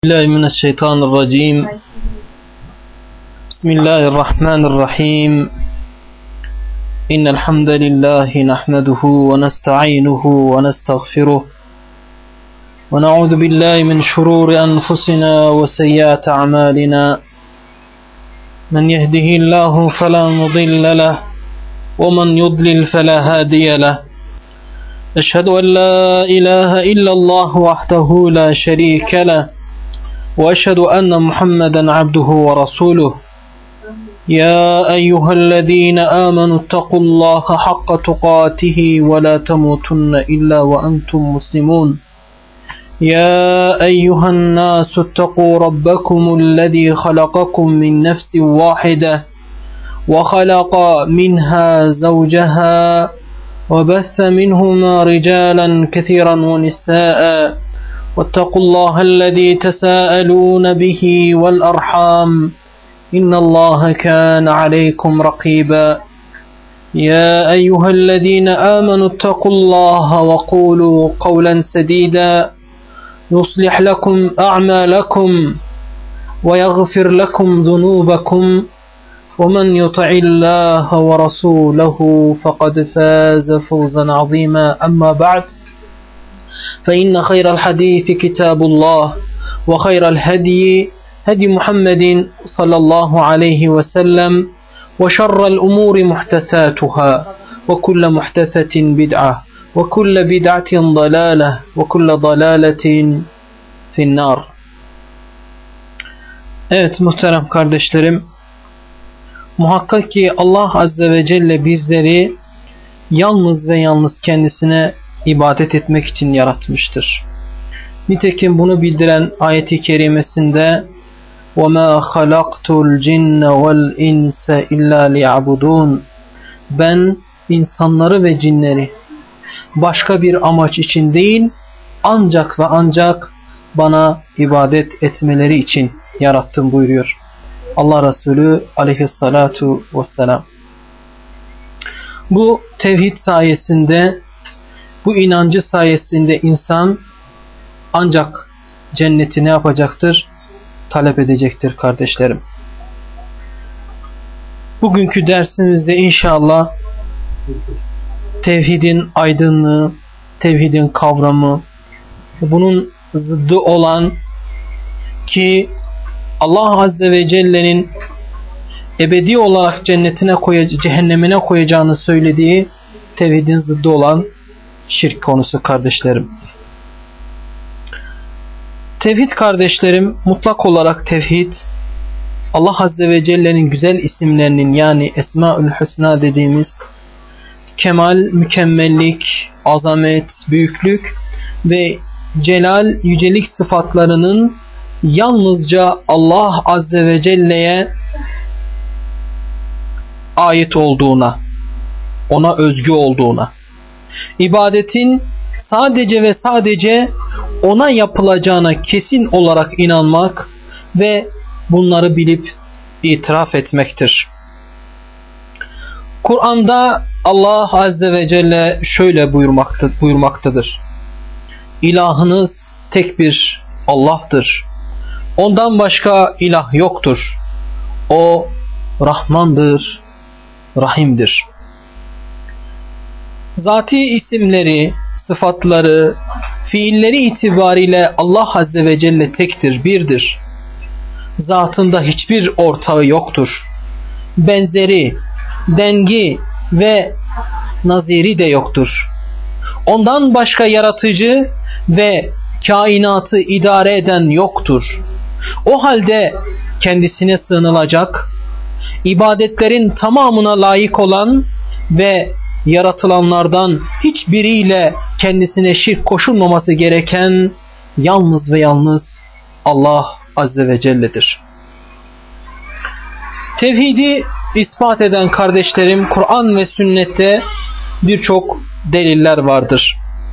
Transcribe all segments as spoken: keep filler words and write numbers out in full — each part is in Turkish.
بالله من الشيطان الرجيم بسم الله الرحمن الرحيم إن الحمد لله نحمده ونستعينه ونستغفره ونعوذ بالله من شرور أنفسنا وسيئات أعمالنا من يهده الله فلا مضل له ومن يضلل فلا هادي له أشهد أن لا إله إلا الله وحده لا شريك له وأشهد أن محمدا عبده ورسوله يا أيها الذين آمنوا اتقوا الله حق تقاته ولا تموتن إلا وأنتم مسلمون يا أيها الناس اتقوا ربكم الذي خلقكم من نفس واحدة وخلق منها زوجها وبث منهما رجالا كثيرا ونساء واتقوا الله الذي تساءلون به والأرحام إن الله كان عليكم رقيبا يا أيها الذين آمنوا اتقوا الله وقولوا قولا سديدا يصلح لكم أعمالكم ويغفر لكم ذنوبكم ومن يطع الله ورسوله فقد فاز فوزا عظيما أما بعد فإن خير الحديث كتاب الله وخير الهدي هدي محمد صلى الله عليه وسلم وشر الأمور محدثاتها وكل محدثة بدعة وكل بدعة ضلالة وكل ضلالة في النار. Evet muhterem kardeşlerim, muhakkak ki Allah Azze ve Celle bizleri yalnız ve yalnız kendisine ibadet etmek için yaratmıştır. Nitekim bunu bildiren ayeti kerimesinde وَمَا خَلَقْتُ الْجِنَّ وَالْاِنْسَ اِلَّا لِيَعْبُدُونَ Ben insanları ve cinleri başka bir amaç için değil, ancak ve ancak bana ibadet etmeleri için yarattım buyuruyor Allah Resulü aleyhissalatu vesselam. Bu tevhid sayesinde, bu inancı sayesinde insan ancak cenneti ne yapacaktır? Talep edecektir kardeşlerim. Bugünkü dersimizde inşallah tevhidin aydınlığı, tevhidin kavramı, bunun zıddı olan ki Allah Azze ve Celle'nin ebedi olarak cennetine koyacağı, cehennemine koyacağını söylediği tevhidin zıddı olan şirk konusu kardeşlerim. Tevhid kardeşlerim, mutlak olarak tevhid, Allah Azze ve Celle'nin güzel isimlerinin, yani Esmaül Hüsna dediğimiz kemal, mükemmellik, azamet, büyüklük ve celal, yücelik sıfatlarının yalnızca Allah Azze ve Celle'ye ait olduğuna, ona özgü olduğuna, ibadetin sadece ve sadece ona yapılacağına kesin olarak inanmak ve bunları bilip itiraf etmektir. Kur'an'da Allah Azze ve Celle şöyle buyurmakta, buyurmaktadır. İlahınız tek bir Allah'tır. Ondan başka ilah yoktur. O Rahmandır, Rahim'dir. Zati isimleri, sıfatları, fiilleri itibariyle Allah Azze ve Celle tektir, birdir. Zatında hiçbir ortağı yoktur. Benzeri, dengi ve naziri de yoktur. Ondan başka yaratıcı ve kainatı idare eden yoktur. O halde kendisine sığınılacak, ibadetlerin tamamına layık olan ve yaratılanlardan hiçbiriyle kendisine şirk koşulmaması gereken yalnız ve yalnız Allah Azze ve Celle'dir. Tevhidi ispat eden kardeşlerim, Kur'an ve sünnette birçok deliller vardır.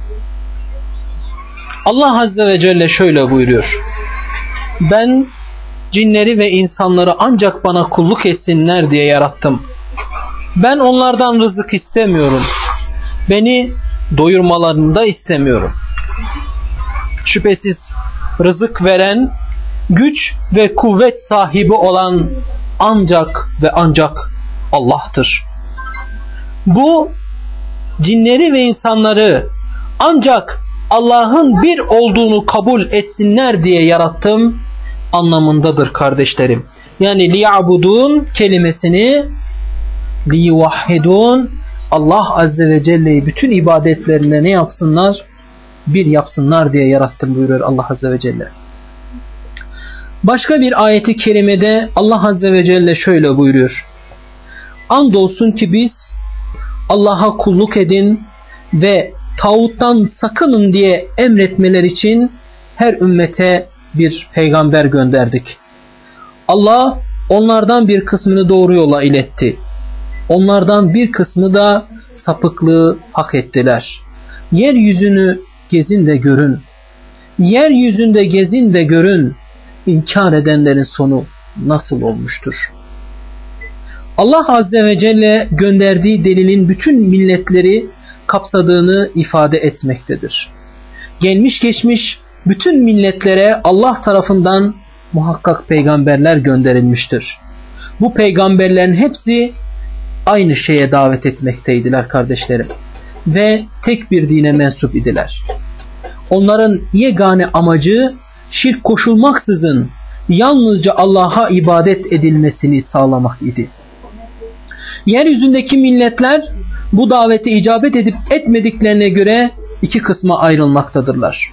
Allah Azze ve Celle şöyle buyuruyor. Ben cinleri ve insanları ancak bana kulluk etsinler diye yarattım. Ben onlardan rızık istemiyorum. Beni doyurmalarını da istemiyorum. Şüphesiz rızık veren güç ve kuvvet sahibi olan ancak ve ancak Allah'tır. Bu cinleri ve insanları ancak Allah'ın bir olduğunu kabul etsinler diye yarattım anlamındadır kardeşlerim. Yani liya'budun kelimesini liyuvahhidun, Allah Azze ve Celle'yi bütün ibadetlerine ne yapsınlar? Bir yapsınlar diye yarattım buyuruyor Allah Azze ve Celle. Başka bir ayeti kerimede Allah Azze ve Celle şöyle buyuruyor. Andolsun ki biz Allah'a kulluk edin ve tağuttan sakının diye emretmeler için her ümmete bir peygamber gönderdik. Allah onlardan bir kısmını doğru yola iletti. Onlardan bir kısmı da sapıklığı hak ettiler. Yeryüzünü gezin de görün. Yeryüzünde gezin de görün. İnkar edenlerin sonu nasıl olmuştur? Allah Azze ve Celle gönderdiği delilin bütün milletleri kapsadığını ifade etmektedir. Gelmiş geçmiş bütün milletlere Allah tarafından muhakkak peygamberler gönderilmiştir. Bu peygamberlerin hepsi aynı şeye davet etmekteydiler kardeşlerim. Ve tek bir dine mensup idiler. Onların yegane amacı şirk koşulmaksızın yalnızca Allah'a ibadet edilmesini sağlamak idi. Yeryüzündeki milletler bu davete icabet edip etmediklerine göre iki kısma ayrılmaktadırlar.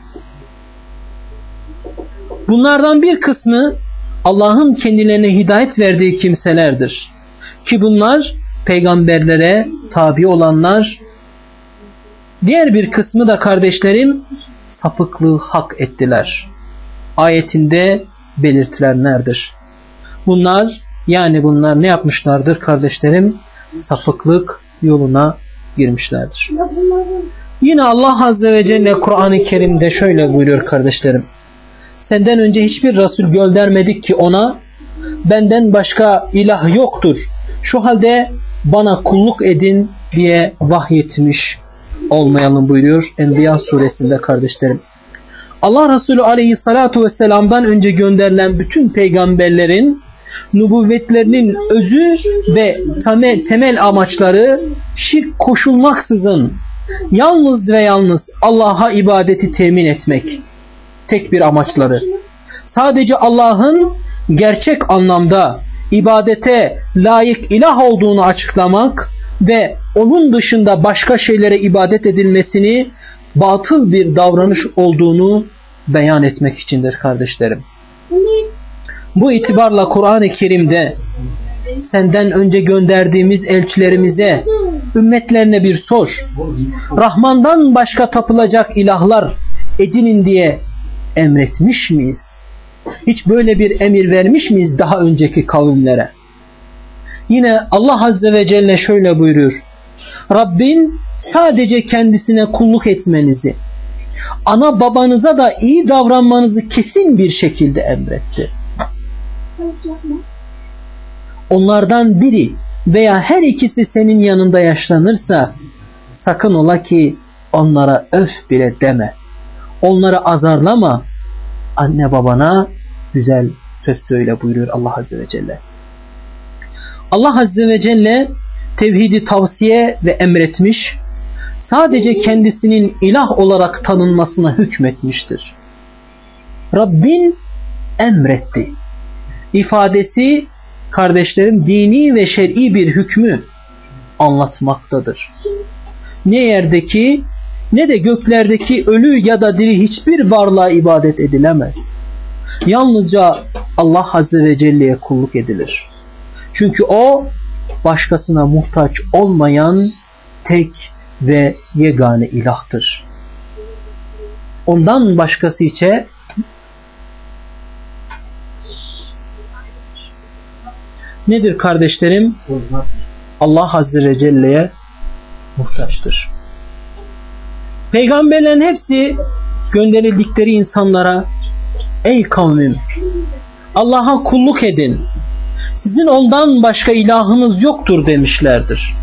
Bunlardan bir kısmı Allah'ın kendilerine hidayet verdiği kimselerdir. Ki bunlar peygamberlere tabi olanlar. Diğer bir kısmı da kardeşlerim sapıklığı hak ettiler. Ayetinde belirtilenlerdir. Bunlar yani bunlar ne yapmışlardır kardeşlerim? Sapıklık yoluna girmişlerdir. Yine Allah Azze ve Celle Kur'an-ı Kerim'de şöyle buyuruyor kardeşlerim. Senden önce hiçbir Resul göndermedik ki ona benden başka ilah yoktur. Şu halde bana kulluk edin diye vahyetmiş olmayalım buyuruyor Enbiya suresinde kardeşlerim. Allah Resulü aleyhissalatu vesselam'dan önce gönderilen bütün peygamberlerin nübüvvetlerinin özü ve temel, temel amaçları şirk koşulmaksızın yalnız ve yalnız Allah'a ibadeti temin etmek. Tek bir amaçları. Sadece Allah'ın gerçek anlamda ibadete layık ilah olduğunu açıklamak ve onun dışında başka şeylere ibadet edilmesini batıl bir davranış olduğunu beyan etmek içindir kardeşlerim. Bu itibarla Kur'an-ı Kerim'de senden önce gönderdiğimiz elçilerimize, ümmetlerine bir sor. Rahman'dan başka tapılacak ilahlar edinin diye emretmiş miyiz? Hiç böyle bir emir vermiş miyiz daha önceki kavimlere? Yine Allah Azze ve Celle şöyle buyuruyor. Rabbin sadece kendisine kulluk etmenizi, ana babanıza da iyi davranmanızı kesin bir şekilde emretti. Onlardan biri veya her ikisi senin yanında yaşlanırsa sakın ola ki onlara öf bile deme. Onları azarlama. Anne babana güzel söz söyle buyuruyor Allah Azze ve Celle. Allah Azze ve Celle tevhidi tavsiye ve emretmiş, sadece kendisinin ilah olarak tanınmasına hükmetmiştir. Rabbin emretti ifadesi kardeşlerim dini ve şer'i bir hükmü anlatmaktadır. Ne yerdeki ne de göklerdeki ölü ya da diri hiçbir varlığa ibadet edilemez. Yalnızca Allah Azze ve Celle'ye kulluk edilir. Çünkü o başkasına muhtaç olmayan tek ve yegane ilahtır. Ondan başkası içe nedir kardeşlerim? Allah Azze ve Celle'ye muhtaçtır. Peygamberlerin hepsi gönderildikleri insanlara ey kavmim Allah'a kulluk edin. Sizin ondan başka ilahınız yoktur demişlerdir.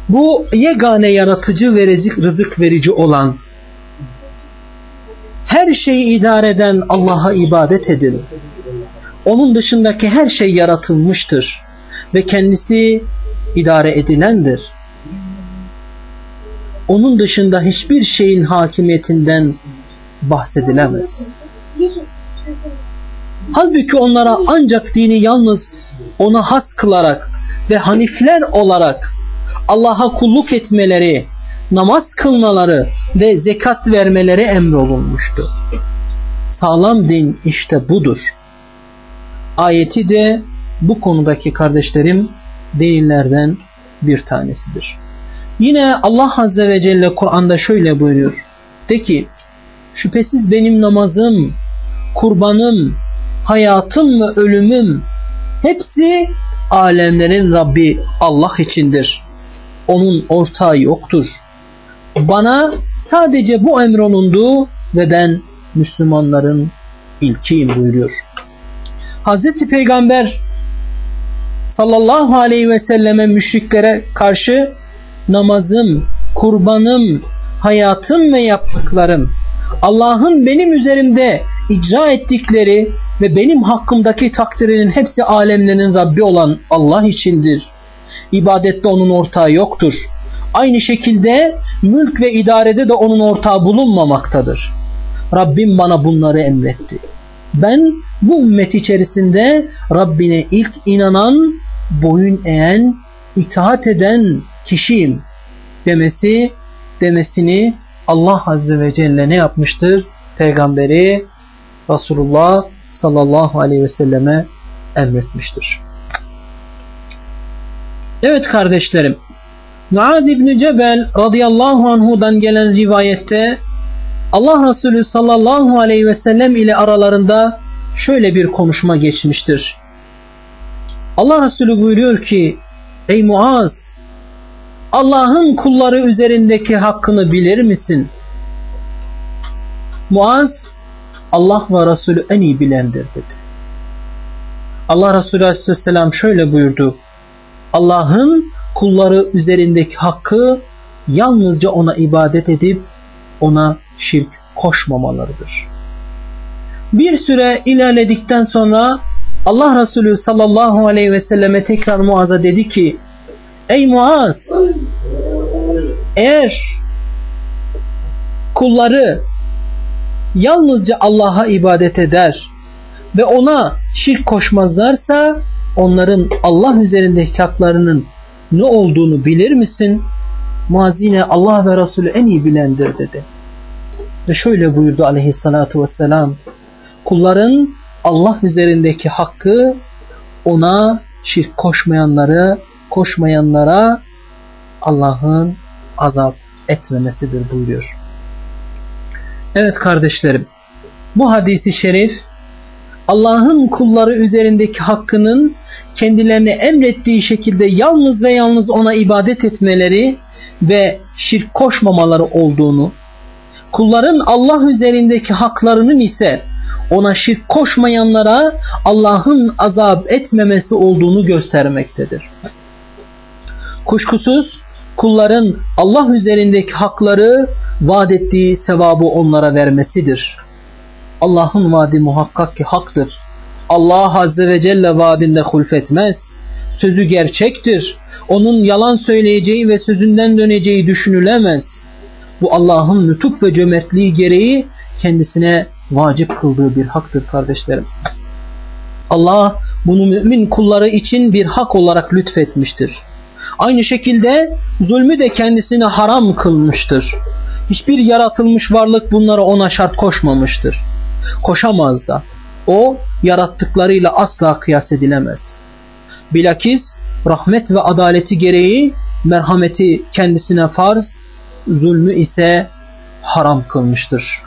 bu yegane yaratıcı ve rızık, rızık verici olan, her şeyi idare eden Allah'a ibadet edin. Onun dışındaki her şey yaratılmıştır ve kendisi idare edilendir. Onun dışında hiçbir şeyin hakimiyetinden bahsedilemez. Halbuki onlara ancak dini yalnız ona has kılarak ve hanifler olarak Allah'a kulluk etmeleri, namaz kılmaları ve zekat vermeleri emrolunmuştu. Sağlam din işte budur. Ayeti de bu konudaki kardeşlerim delillerden bir tanesidir. Yine Allah Azze ve Celle Kur'an'da şöyle buyuruyor. De ki, şüphesiz benim namazım, kurbanım, hayatım ve ölümüm hepsi alemlerin Rabbi Allah içindir. Onun ortağı yoktur. Bana sadece bu emrolundu ve ben Müslümanların ilkiyim buyuruyor. Hazreti Peygamber sallallahu aleyhi ve selleme müşriklere karşı namazım, kurbanım, hayatım ve yaptıklarım Allah'ın benim üzerimde icra ettikleri ve benim hakkımdaki takdirinin hepsi alemlerin Rabbi olan Allah içindir. İbadette onun ortağı yoktur. Aynı şekilde mülk ve idarede de onun ortağı bulunmamaktadır. Rabbim bana bunları emretti. Ben bu ümmet içerisinde Rabbine ilk inanan, boyun eğen, itaat eden kişiyim demesi demesini Allah Azze ve Celle ne yapmıştır? Peygamberi Resulullah sallallahu aleyhi ve selleme emretmiştir. Evet kardeşlerim, Muaz İbni Cebel radıyallahu anhudan gelen rivayette Allah Resulü sallallahu aleyhi ve sellem ile aralarında şöyle bir konuşma geçmiştir. Allah Resulü buyuruyor ki, ey Muaz, Allah'ın kulları üzerindeki hakkını bilir misin? Muaz, Allah ve Resulü en iyi bilendir dedi. Allah Resulü aleyhisselam şöyle buyurdu. Allah'ın kulları üzerindeki hakkı yalnızca ona ibadet edip ona şirk koşmamalarıdır. Bir süre ilerledikten sonra Allah Resulü sallallahu aleyhi ve selleme tekrar Muaz'a dedi ki, ey Muaz, eğer kulları yalnızca Allah'a ibadet eder ve ona şirk koşmazlarsa onların Allah üzerindeki haklarının ne olduğunu bilir misin? Muaz yine Allah ve Resulü en iyi bilendir dedi. Ve şöyle buyurdu aleyhissalatu vesselam, kulların Allah üzerindeki hakkı ona şirk koşmayanları koşmayanlara Allah'ın azap etmemesidir buyuruyor. Evet kardeşlerim, bu hadisi şerif Allah'ın kulları üzerindeki hakkının kendilerine emrettiği şekilde yalnız ve yalnız ona ibadet etmeleri ve şirk koşmamaları olduğunu, kulların Allah üzerindeki haklarının ise ona şirk koşmayanlara Allah'ın azap etmemesi olduğunu göstermektedir. Kuşkusuz kulların Allah üzerindeki hakları vaat ettiği sevabı onlara vermesidir. Allah'ın vaadi muhakkak ki haktır. Allah Azze ve Celle vaadinde hulfetmez. Sözü gerçektir. Onun yalan söyleyeceği ve sözünden döneceği düşünülemez. Bu Allah'ın lütuf ve cömertliği gereği kendisine vacip kıldığı bir haktır kardeşlerim. Allah bunu mümin kulları için bir hak olarak lütfetmiştir. Aynı şekilde zulmü de kendisine haram kılmıştır. Hiçbir yaratılmış varlık bunlara ona şart koşmamıştır. Koşamaz da. O yarattıklarıyla asla kıyas edilemez. Bilakis rahmet ve adaleti gereği merhameti kendisine farz, zulmü ise haram kılmıştır.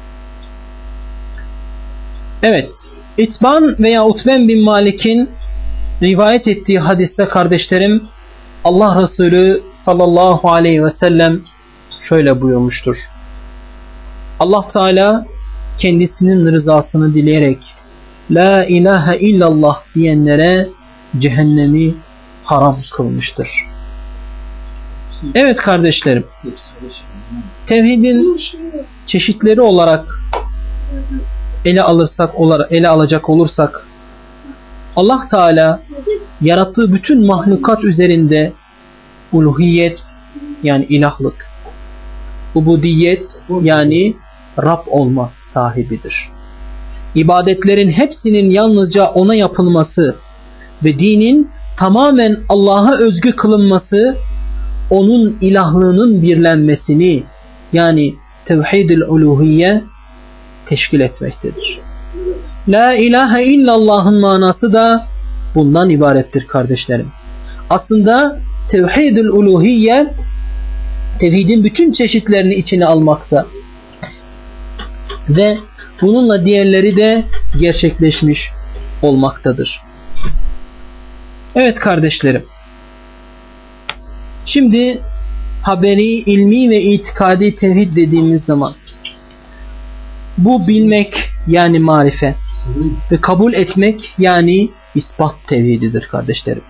Evet, İtban veya Utben bin Malik'in rivayet ettiği hadiste kardeşlerim, Allah Resulü sallallahu aleyhi ve sellem şöyle buyurmuştur. Allah Teala kendisinin rızasını dileyerek La ilahe illallah diyenlere cehennemi haram kılmıştır. Evet kardeşlerim, tevhidin çeşitleri olarak ele alırsak, ele alacak olursak, Allah Teala yarattığı bütün mahlukat üzerinde uluhiyet yani ilahlık, ubudiyet yani Rab olma sahibidir. İbadetlerin hepsinin yalnızca ona yapılması ve dinin tamamen Allah'a özgü kılınması, onun ilahlığının birlenmesini yani tevhid-ül uluhiyye teşkil etmektedir. La ilahe illallah'ın manası da bundan ibarettir kardeşlerim. Aslında tevhid-ül uluhiyye tevhidin bütün çeşitlerini içine almakta ve bununla diğerleri de gerçekleşmiş olmaktadır. Evet kardeşlerim, şimdi haberi, ilmi ve itikadi tevhid dediğimiz zaman bu bilmek yani marife ve kabul etmek yani ispat tevhididir kardeşlerim.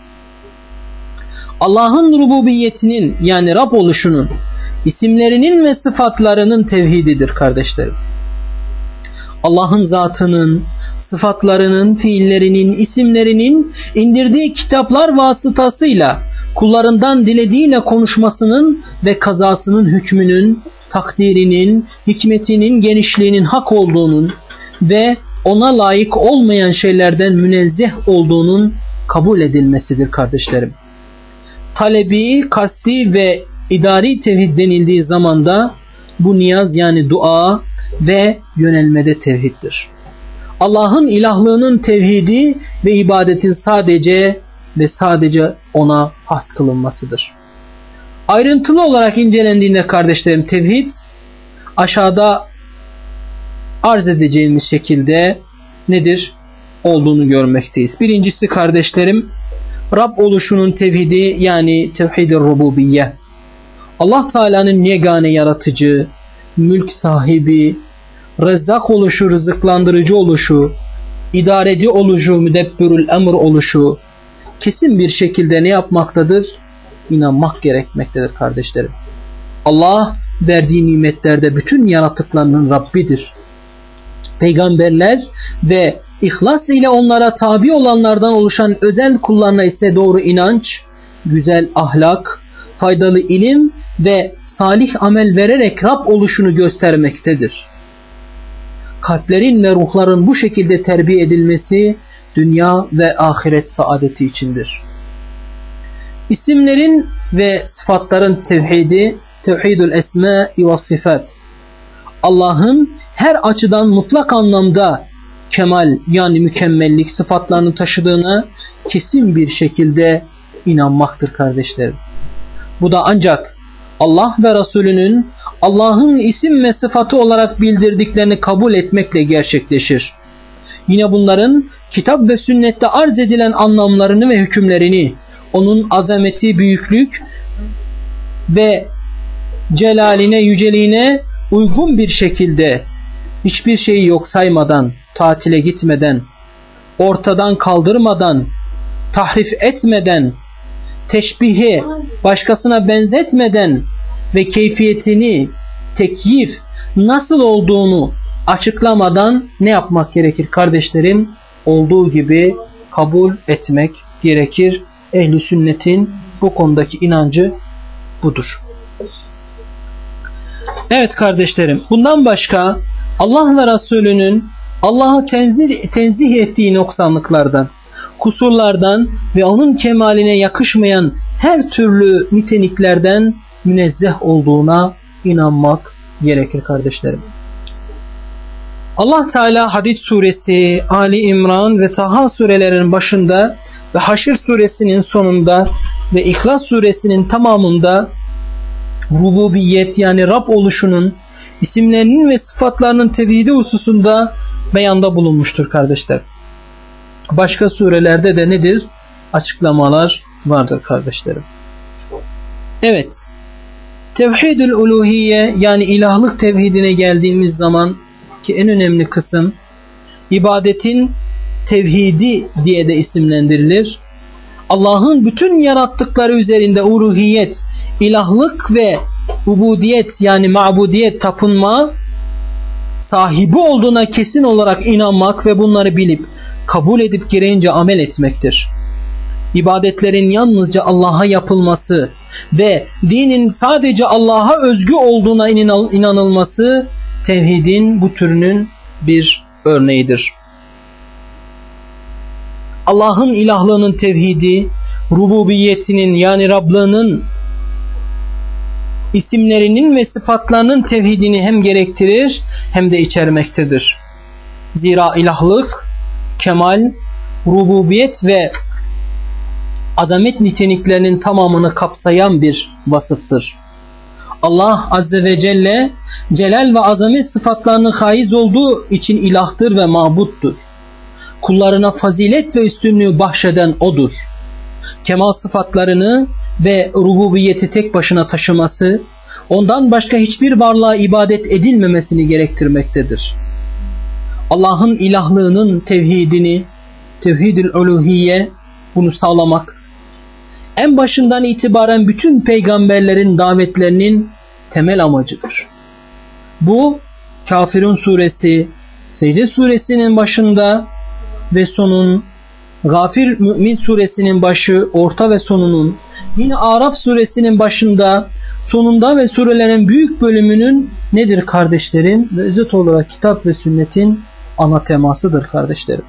Allah'ın rububiyetinin yani Rab oluşunun, isimlerinin ve sıfatlarının tevhididir kardeşlerim. Allah'ın zatının, sıfatlarının, fiillerinin, isimlerinin indirdiği kitaplar vasıtasıyla kullarından dilediğiyle konuşmasının ve kazasının hükmünün, takdirinin, hikmetinin, genişliğinin hak olduğunun ve ona layık olmayan şeylerden münezzeh olduğunun kabul edilmesidir kardeşlerim. Talebi, kasti ve idari tevhid denildiği zamanda bu niyaz yani dua ve yönelmede tevhiddir. Allah'ın ilahlığının tevhidi ve ibadetin sadece ve sadece ona has kılınmasıdır. Ayrıntılı olarak incelendiğinde kardeşlerim tevhid aşağıda arz edeceğimiz şekilde nedir? Olduğunu görmekteyiz. Birincisi kardeşlerim Rab oluşunun tevhidi yani tevhid-i rububiyye. Allah Teala'nın yegane yaratıcı, mülk sahibi, rezzak oluşu, rızıklandırıcı oluşu, idareci oluşu, müdebbirül emr oluşu kesin bir şekilde ne yapmaktadır? İnanmak gerekmektedir kardeşlerim. Allah verdiği nimetlerde bütün yaratıklarının Rabbidir. Peygamberler ve ihlas ile onlara tabi olanlardan oluşan özel kullarına ise doğru inanç, güzel ahlak, faydalı ilim ve salih amel vererek Rab oluşunu göstermektedir. Kalplerin ve ruhların bu şekilde terbiye edilmesi dünya ve ahiret saadeti içindir. İsimlerin ve sıfatların tevhidi, tevhidül esma ve sıfat. Allah'ın her açıdan mutlak anlamda kemal yani mükemmellik sıfatlarını taşıdığına kesin bir şekilde inanmaktır kardeşlerim. Bu da ancak Allah ve Resulünün Allah'ın isim ve sıfatı olarak bildirdiklerini kabul etmekle gerçekleşir. Yine bunların kitap ve sünnette arz edilen anlamlarını ve hükümlerini, onun azameti, büyüklük ve celaline, yüceliğine uygun bir şekilde hiçbir şeyi yok saymadan, tatile gitmeden, ortadan kaldırmadan, tahrif etmeden, teşbihi başkasına benzetmeden ve keyfiyetini, tekyif nasıl olduğunu açıklamadan ne yapmak gerekir kardeşlerim? Olduğu gibi kabul etmek gerekir. Ehl-i sünnetin bu konudaki inancı budur. Evet kardeşlerim, bundan başka Allah ve Resulünün Allah'ı tenzih, tenzih ettiği noksanlıklardan, kusurlardan ve onun kemaline yakışmayan her türlü niteliklerden münezzeh olduğuna inanmak gerekir kardeşlerim. Allah Teala Hadid suresi, Ali İmran ve Taha surelerinin başında ve Haşr suresinin sonunda ve İhlas suresinin tamamında rububiyet yani Rab oluşunun isimlerinin ve sıfatlarının tevhidi hususunda beyanda bulunmuştur kardeşler. Başka surelerde de nedir? Açıklamalar vardır kardeşlerim. Evet. Tevhidül uluhiyye yani ilahlık tevhidine geldiğimiz zaman ki en önemli kısım ibadetin tevhidi diye de isimlendirilir. Allah'ın bütün yarattıkları üzerinde uluhiyet, ilahlık ve ubudiyet yani ma'budiyet, tapınma sahibi olduğuna kesin olarak inanmak ve bunları bilip kabul edip gereğince amel etmektir. İbadetlerin yalnızca Allah'a yapılması ve dinin sadece Allah'a özgü olduğuna inanılması tevhidin bu türünün bir örneğidir. Allah'ın ilahlığının tevhidi, rububiyetinin yani Rablığının isimlerinin ve sıfatlarının tevhidini hem gerektirir hem de içermektedir. Zira ilahlık, kemal, rububiyet ve azamet niteliklerinin tamamını kapsayan bir vasıftır. Allah Azze ve Celle celal ve azamet sıfatlarının haiz olduğu için ilahtır ve mabuttur. Kullarına fazilet ve üstünlüğü bahşeden O'dur. Kemal sıfatlarını ve rububiyeti tek başına taşıması, ondan başka hiçbir varlığa ibadet edilmemesini gerektirmektedir. Allah'ın ilahlığının tevhidini, tevhidül uluhiyye, bunu sağlamak, en başından itibaren bütün peygamberlerin davetlerinin temel amacıdır. Bu, Kafirun suresi, Secde suresinin başında ve sonun, Gafir Mü'min suresinin başı, orta ve sonunun, yine Araf suresinin başında, sonunda ve surelerin büyük bölümünün nedir kardeşlerim? Ve özet olarak kitap ve sünnetin ana temasıdır kardeşlerim.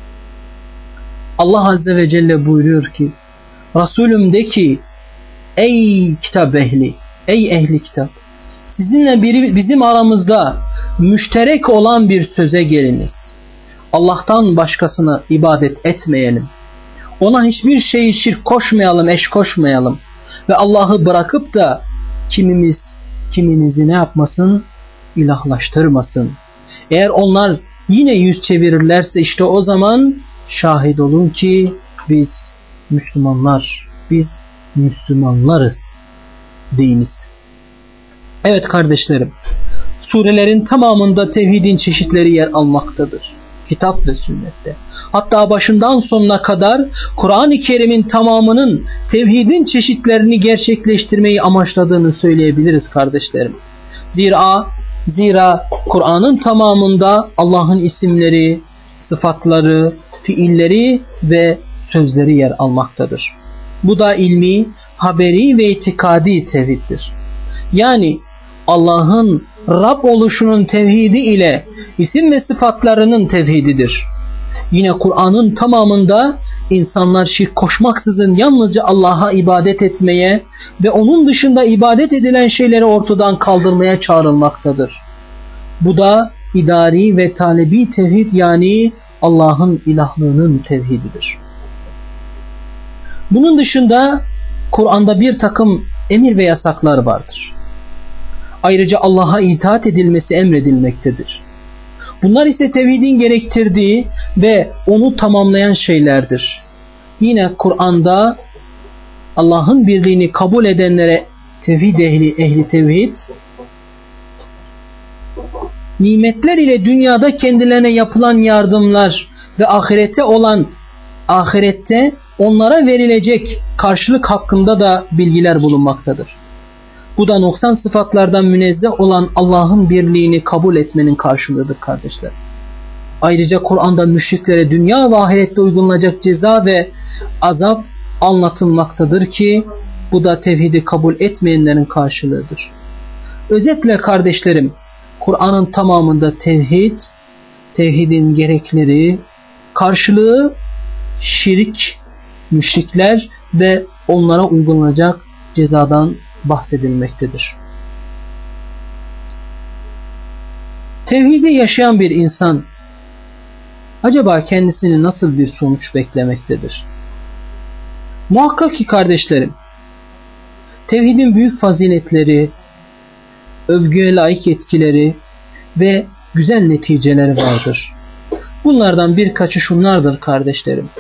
Allah Azze ve Celle buyuruyor ki, Resulüm de ki, ey kitap ehli, ey ehli kitap, sizinle biri, bizim aramızda müşterek olan bir söze geliniz. Allah'tan başkasına ibadet etmeyelim. Ona hiçbir şeyi şirk koşmayalım, eş koşmayalım. Ve Allah'ı bırakıp da kimimiz kiminizi ne yapmasın? İlahlaştırmasın. Eğer onlar yine yüz çevirirlerse işte o zaman şahit olun ki biz Müslümanlar, biz Müslümanlarız deyiniz. Evet kardeşlerim, surelerin tamamında tevhidin çeşitleri yer almaktadır. Kitap ve sünnette. Hatta başından sonuna kadar Kur'an-ı Kerim'in tamamının tevhidin çeşitlerini gerçekleştirmeyi amaçladığını söyleyebiliriz kardeşlerim. Zira zira Kur'an'ın tamamında Allah'ın isimleri, sıfatları, fiilleri ve sözleri yer almaktadır. Bu da ilmi, haberi ve itikadi tevhiddir. Yani Allah'ın Rab oluşunun tevhidi ile isim ve sıfatlarının tevhididir. Yine Kur'an'ın tamamında insanlar şirk koşmaksızın yalnızca Allah'a ibadet etmeye ve onun dışında ibadet edilen şeyleri ortadan kaldırmaya çağrılmaktadır. Bu da idari ve talebi tevhid yani Allah'ın ilahlığının tevhididir. Bunun dışında Kur'an'da bir takım emir ve yasaklar vardır. Ayrıca Allah'a itaat edilmesi emredilmektedir. Bunlar ise tevhidin gerektirdiği ve onu tamamlayan şeylerdir. Yine Kur'an'da Allah'ın birliğini kabul edenlere tevhid ehli, ehli tevhid, nimetler ile dünyada kendilerine yapılan yardımlar ve ahirete olan ahirette onlara verilecek karşılık hakkında da bilgiler bulunmaktadır. Bu da noksan sıfatlardan münezzeh olan Allah'ın birliğini kabul etmenin karşılığıdır kardeşler. Ayrıca Kur'an'da müşriklere dünya ve ahirette uygulanacak ceza ve azap anlatılmaktadır ki bu da tevhidi kabul etmeyenlerin karşılığıdır. Özetle kardeşlerim, Kur'an'ın tamamında tevhid, tevhidin gerekleri, karşılığı şirk, müşrikler ve onlara uygulanacak cezadan bahsedilmektedir. Tevhidi yaşayan bir insan acaba kendisini nasıl bir sonuç beklemektedir? Muhakkak ki kardeşlerim, tevhidin büyük faziletleri, övgüye layık etkileri ve güzel neticeleri vardır. Bunlardan birkaçı şunlardır kardeşlerim.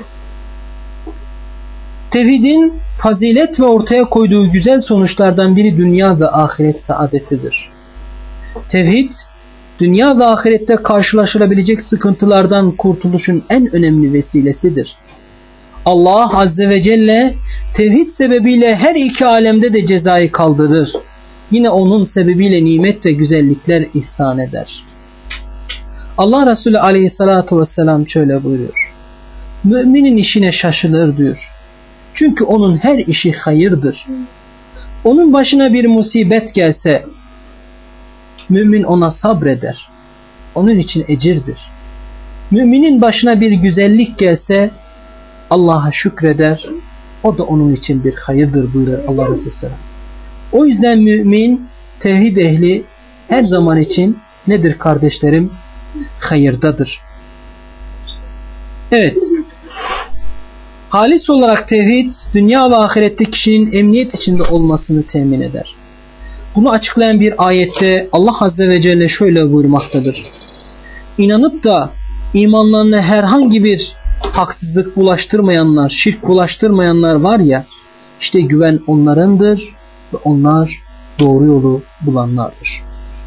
Tevhidin fazilet ve ortaya koyduğu güzel sonuçlardan biri dünya ve ahiret saadetidir. Tevhid, dünya ve ahirette karşılaşılabilecek sıkıntılardan kurtuluşun en önemli vesilesidir. Allah Azze ve Celle tevhid sebebiyle her iki alemde de cezayı kaldırır. Yine onun sebebiyle nimet ve güzellikler ihsan eder. Allah Resulü Aleyhisselatü Vesselam şöyle buyuruyor. Müminin işine şaşılır diyor. Çünkü onun her işi hayırdır. Onun başına bir musibet gelse mümin ona sabreder. Onun için ecirdir. Müminin başına bir güzellik gelse Allah'a şükreder. O da onun için bir hayırdır buyuruyor Allah Resulü Selam. O yüzden mümin, tevhid ehli her zaman için nedir kardeşlerim? Hayırdadır. Evet. Halis olarak tevhid, dünya ve ahirette kişinin emniyet içinde olmasını temin eder. Bunu açıklayan bir ayette Allah Azze ve Celle şöyle buyurmaktadır. İnanıp da imanlarına herhangi bir haksızlık bulaştırmayanlar, şirk bulaştırmayanlar var ya, işte güven onlarındır ve onlar doğru yolu bulanlardır.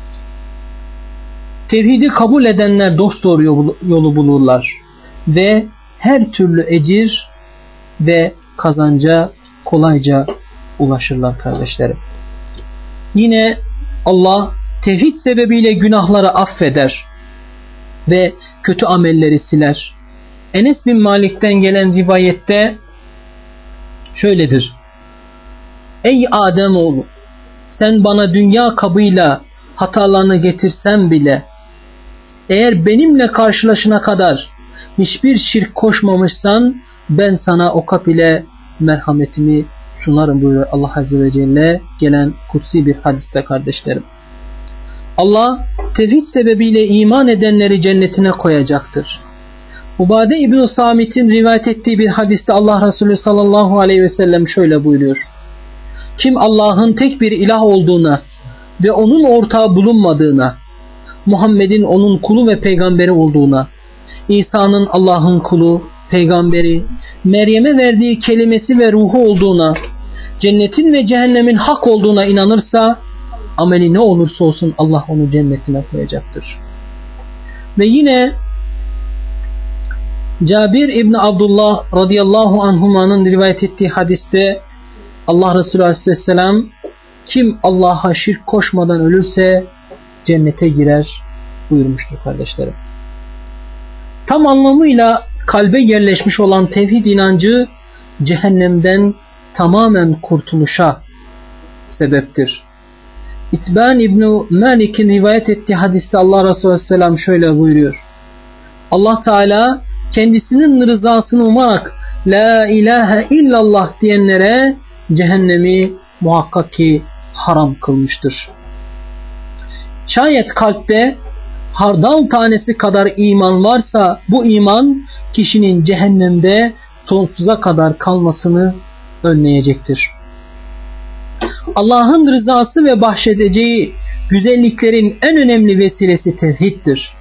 Tevhidi kabul edenler dosdoğru yolu bulurlar ve her türlü ecir ve kazanca kolayca ulaşırlar kardeşlerim. Yine Allah tevhid sebebiyle günahları affeder ve kötü amelleri siler. Enes bin Malik'ten gelen rivayette şöyledir. Ey Ademoğlu, sen bana dünya kabıyla hatalarını getirsen bile eğer benimle karşılaşana kadar hiçbir şirk koşmamışsan ben sana o kap ile merhametimi sunarım buyuruyor Allah Azze ve Celle gelen kutsi bir hadiste kardeşlerim. Allah tevhid sebebiyle iman edenleri cennetine koyacaktır. Ubade İbn-i Samit'in rivayet ettiği bir hadiste Allah Resulü sallallahu aleyhi ve sellem şöyle buyuruyor. Kim Allah'ın tek bir ilah olduğuna ve onun ortağı bulunmadığına, Muhammed'in onun kulu ve peygamberi olduğuna, İsa'nın Allah'ın kulu, peygamberi, Meryem'e verdiği kelimesi ve ruhu olduğuna, cennetin ve cehennemin hak olduğuna inanırsa, ameli ne olursa olsun Allah onu cennetine koyacaktır. Ve yine Cabir İbni Abdullah radıyallahu anhumanın rivayet ettiği hadiste Allah Resulü aleyhisselam kim Allah'a şirk koşmadan ölürse cennete girer buyurmuştur kardeşlerim. Tam anlamıyla kalbe yerleşmiş olan tevhid inancı cehennemden tamamen kurtuluşa sebeptir. İtban İbni Malik'in rivayet ettiği hadiste Allah Resulü aleyhisselam şöyle buyuruyor. Allah Teala kendisinin rızasını umarak La ilahe illallah diyenlere cehennemi muhakkak ki haram kılmıştır. Şayet kalpte hardal tanesi kadar iman varsa bu iman kişinin cehennemde sonsuza kadar kalmasını önleyecektir. Allah'ın rızası ve bahşedeceği güzelliklerin en önemli vesilesi tevhiddir.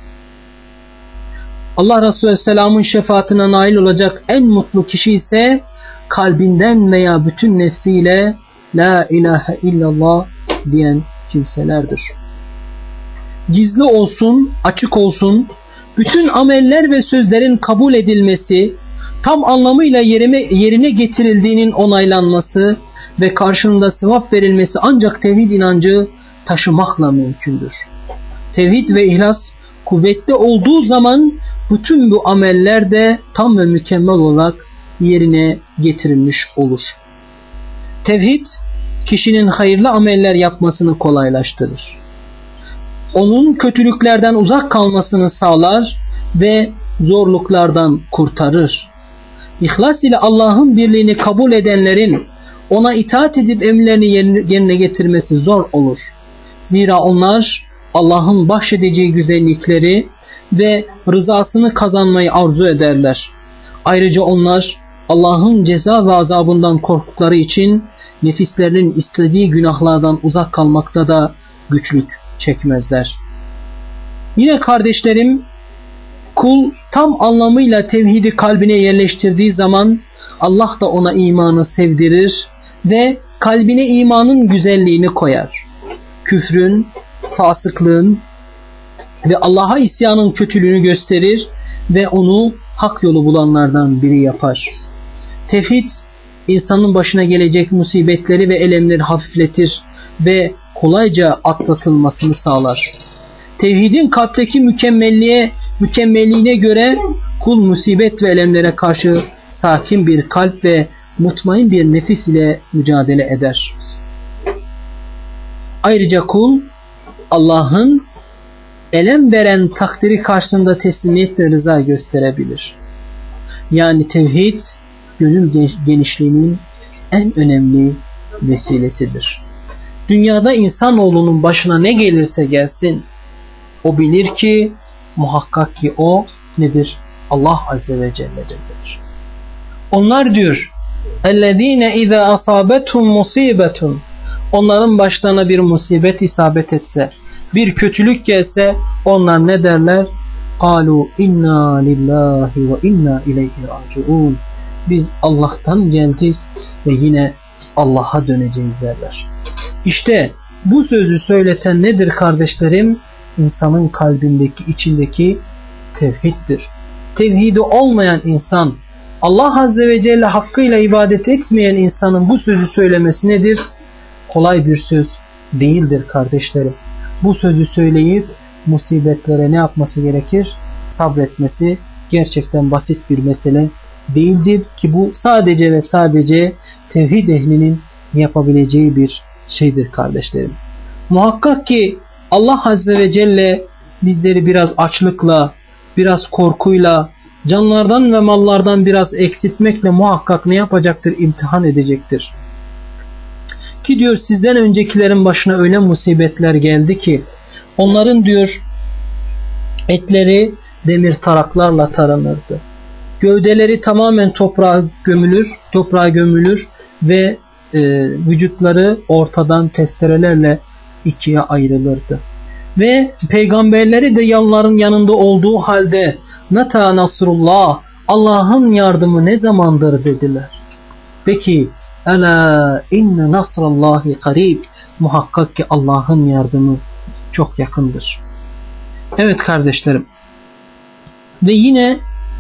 Allah Resulü Aleyhisselam'ın şefaatine nail olacak en mutlu kişi ise kalbinden veya bütün nefsiyle La ilahe illallah diyen kimselerdir. Gizli olsun, açık olsun, bütün ameller ve sözlerin kabul edilmesi, tam anlamıyla yerine, yerine getirildiğinin onaylanması ve karşılığında sevap verilmesi ancak tevhid inancı taşımakla mümkündür. Tevhid ve ihlas kuvvetli olduğu zaman bütün bu ameller de tam ve mükemmel olarak yerine getirilmiş olur. Tevhid kişinin hayırlı ameller yapmasını kolaylaştırır. Onun kötülüklerden uzak kalmasını sağlar ve zorluklardan kurtarır. İhlas ile Allah'ın birliğini kabul edenlerin ona itaat edip emirlerini yerine getirmesi zor olur. Zira onlar Allah'ın bahşedeceği güzellikleri ve rızasını kazanmayı arzu ederler. Ayrıca onlar Allah'ın ceza ve azabından korktukları için nefislerinin istediği günahlardan uzak kalmakta da güçlük çekmezler. Yine kardeşlerim, kul tam anlamıyla tevhidi kalbine yerleştirdiği zaman Allah da ona imanı sevdirir ve kalbine imanın güzelliğini koyar. Küfrün, fasıklığın ve Allah'a isyanın kötülüğünü gösterir ve onu hak yolu bulanlardan biri yapar. Tevhid insanın başına gelecek musibetleri ve elemleri hafifletir ve kolayca atlatılmasını sağlar. Tevhidin kalpteki mükemmelliğe, mükemmelliğine göre kul musibet ve elemlere karşı sakin bir kalp ve mutmain bir nefis ile mücadele eder. Ayrıca kul Allah'ın elem veren takdiri karşısında teslimiyet ve rıza gösterebilir. Yani tevhid gönül genişliğinin en önemli vesilesidir. Dünyada insanoğlunun başına ne gelirse gelsin, o bilir ki muhakkak ki o nedir? Allah Azze ve Celle'dir. Onlar diyor اَلَّذ۪ينَ اِذَا أَصَابَتْهُمْ مُصِيبَةٌ Onların başlarına bir musibet isabet etse, bir kötülük gelse onlar ne derler? قَالُوا اِنَّا لِلّٰهِ وَاِنَّا اِلَيْهِ رَاجِعُونَ Biz Allah'tan geldik ve yine Allah'a döneceğiz derler. İşte bu sözü söyleten nedir kardeşlerim? İnsanın kalbindeki, içindeki tevhiddir. Tevhidi olmayan insan, Allah Azze ve Celle hakkıyla ibadet etmeyen insanın bu sözü söylemesi nedir? Kolay bir söz değildir kardeşlerim. Bu sözü söyleyip musibetlere ne yapması gerekir? Sabretmesi gerçekten basit bir mesele değildir ki bu sadece ve sadece tevhid ehlinin yapabileceği bir şeydir kardeşlerim. Muhakkak ki Allah Azze ve Celle bizleri biraz açlıkla, biraz korkuyla, canlardan ve mallardan biraz eksiltmekle muhakkak ne yapacaktır? İmtihan edecektir. Ki diyor sizden öncekilerin başına öyle musibetler geldi ki onların diyor etleri demir taraklarla taranırdı. Gövdeleri tamamen toprağa gömülür, toprağa gömülür ve e, vücutları ortadan testerelerle ikiye ayrılırdı. Ve peygamberleri de yanların yanında olduğu halde meta nasrullah, Allah'ın yardımı ne zamandır dediler. Peki Ela inne nasrallahi karib, muhakkak ki Allah'ın yardımı çok yakındır. Evet kardeşlerim. Ve yine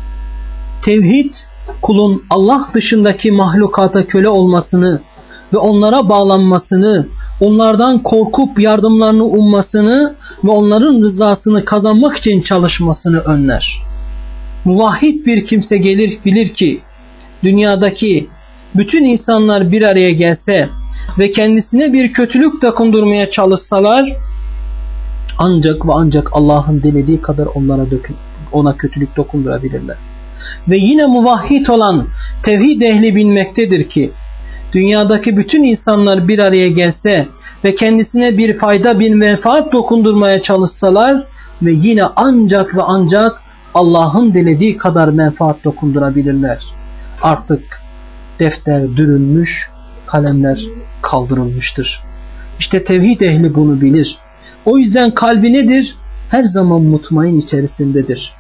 tevhid kulun Allah dışındaki mahlukata köle olmasını ve onlara bağlanmasını, onlardan korkup yardımlarını ummasını ve onların rızasını kazanmak için çalışmasını önler. Muvahhid bir kimse gelir bilir ki dünyadaki bütün insanlar bir araya gelse ve kendisine bir kötülük dokundurmaya çalışsalar ancak ve ancak Allah'ın dilediği kadar onlara dökün, ona kötülük dokundurabilirler. Ve yine muvahhid olan tevhid ehli bilmektedir ki dünyadaki bütün insanlar bir araya gelse ve kendisine bir fayda, bir menfaat dokundurmaya çalışsalar ve yine ancak ve ancak Allah'ın dilediği kadar menfaat dokundurabilirler. Artık defter dürülmüş, kalemler kaldırılmıştır. İşte tevhid ehli bunu bilir. O yüzden kalbi nedir? Her zaman mutmain içerisindedir.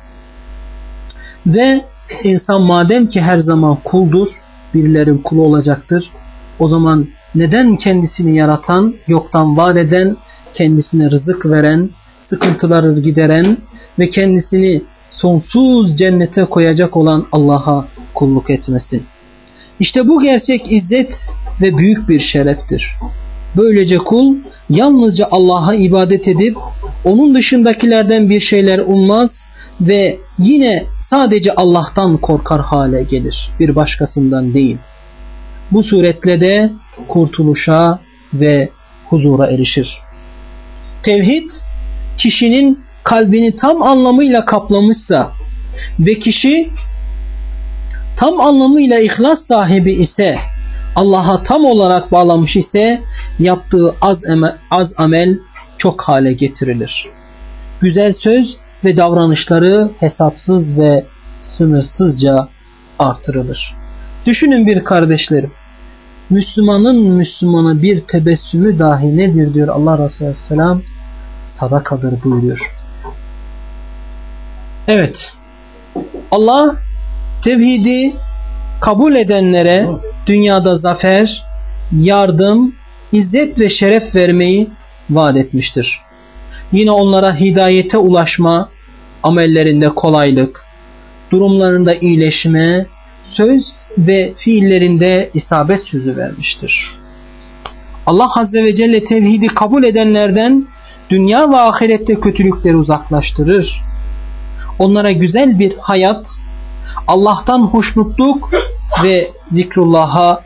Ve insan madem ki her zaman kuldur, birilerin kulu olacaktır. O zaman neden kendisini yaratan, yoktan var eden, kendisine rızık veren, sıkıntıları gideren ve kendisini sonsuz cennete koyacak olan Allah'a kulluk etmesin? İşte bu gerçek izzet ve büyük bir şereftir. Böylece kul yalnızca Allah'a ibadet edip onun dışındakilerden bir şeyler ummaz ve yine sadece Allah'tan korkar hale gelir, bir başkasından değil. Bu suretle de kurtuluşa ve huzura erişir. Tevhid kişinin kalbini tam anlamıyla kaplamışsa ve kişi tam anlamıyla ihlas sahibi ise, Allah'a tam olarak bağlamış ise yaptığı az, eme, az amel çok hale getirilir. Güzel söz ve davranışları hesapsız ve sınırsızca artırılır. Düşünün bir kardeşlerim, Müslümanın Müslümana bir tebessümü dahi nedir diyor Allah Resulü Aleyhisselam? Sadakadır buyuruyor. Evet, Allah tevhidi kabul edenlere dünyada zafer, yardım, izzet ve şeref vermeyi vaat etmiştir. Yine onlara hidayete ulaşma, amellerinde kolaylık, durumlarında iyileşme, söz ve fiillerinde isabet sözü vermiştir. Allah Azze ve Celle tevhidi kabul edenlerden dünya ve ahirette kötülükleri uzaklaştırır. Onlara güzel bir hayat, Allah'tan hoşnutluk ve zikrullah'a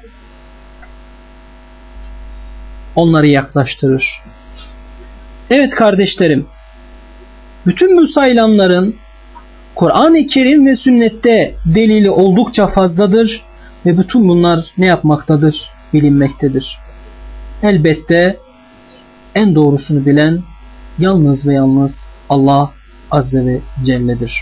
onları yaklaştırır. Evet kardeşlerim, bütün bu sayılanların Kur'an-ı Kerim ve sünnette delili oldukça fazladır ve bütün bunlar ne yapmaktadır? Bilinmektedir. Elbette en doğrusunu bilen yalnız ve yalnız Allah Azze ve Celle'dir.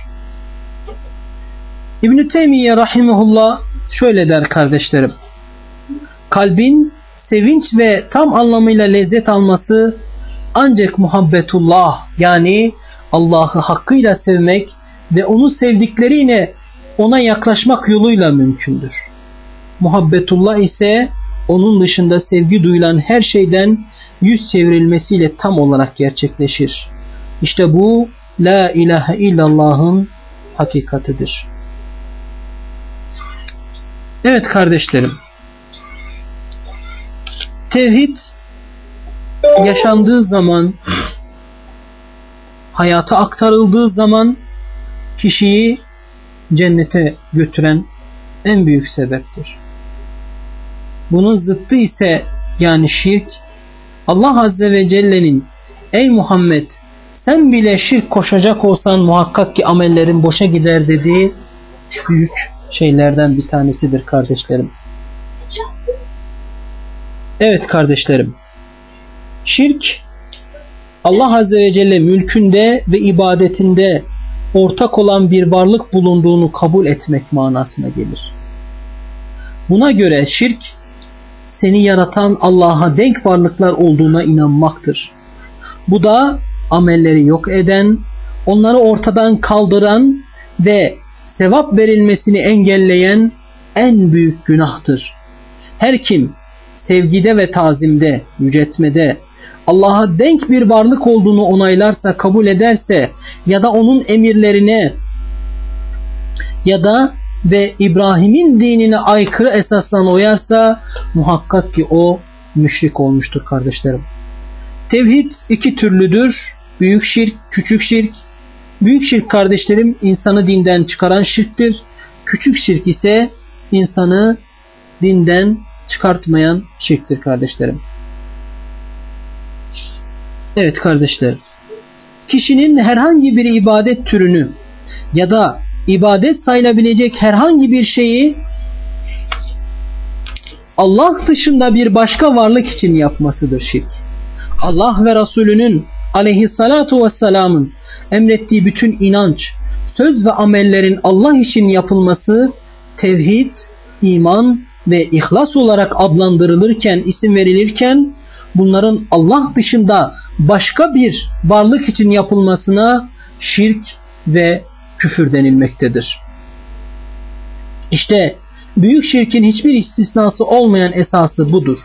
İbn-i Teymiye rahimehullah şöyle der kardeşlerim. Kalbin sevinç ve tam anlamıyla lezzet alması ancak muhabbetullah, yani Allah'ı hakkıyla sevmek ve onu sevdikleriyle ona yaklaşmak yoluyla mümkündür. Muhabbetullah ise onun dışında sevgi duyulan her şeyden yüz çevrilmesiyle tam olarak gerçekleşir. İşte bu La ilahe illallah'ın hakikatidir. Evet kardeşlerim, tevhid yaşandığı zaman, hayata aktarıldığı zaman kişiyi cennete götüren en büyük sebeptir. Bunun zıttı ise yani şirk, Allah Azze ve Celle'nin ey Muhammed sen bile şirk koşacak olsan muhakkak ki amellerin boşa gider dediği büyük şeylerden bir tanesidir kardeşlerim. Evet kardeşlerim, şirk Allah Azze ve Celle mülkünde ve ibadetinde ortak olan bir varlık bulunduğunu kabul etmek manasına gelir. Buna göre şirk seni yaratan Allah'a denk varlıklar olduğuna inanmaktır. Bu da amelleri yok eden, onları ortadan kaldıran ve sevap verilmesini engelleyen en büyük günahtır. Her kim sevgide ve tazimde, yüceltmede Allah'a denk bir varlık olduğunu onaylarsa, kabul ederse ya da onun emirlerine ya da ve İbrahim'in dinine aykırı esaslarına uyarsa muhakkak ki o müşrik olmuştur kardeşlerim. Tevhid iki türlüdür. Büyük şirk, küçük şirk. Büyük şirk kardeşlerim insanı dinden çıkaran şirktir. Küçük şirk ise insanı dinden çıkartmayan şirktir kardeşlerim. Evet kardeşler, kişinin herhangi bir ibadet türünü ya da ibadet sayılabilecek herhangi bir şeyi Allah dışında bir başka varlık için yapmasıdır şirk. Allah ve Resulünün aleyhissalatu vesselamın emrettiği bütün inanç, söz ve amellerin Allah için yapılması tevhid, iman ve ihlas olarak adlandırılırken, isim verilirken bunların Allah dışında başka bir varlık için yapılmasına şirk ve küfür denilmektedir. İşte büyük şirkin hiçbir istisnası olmayan esası budur.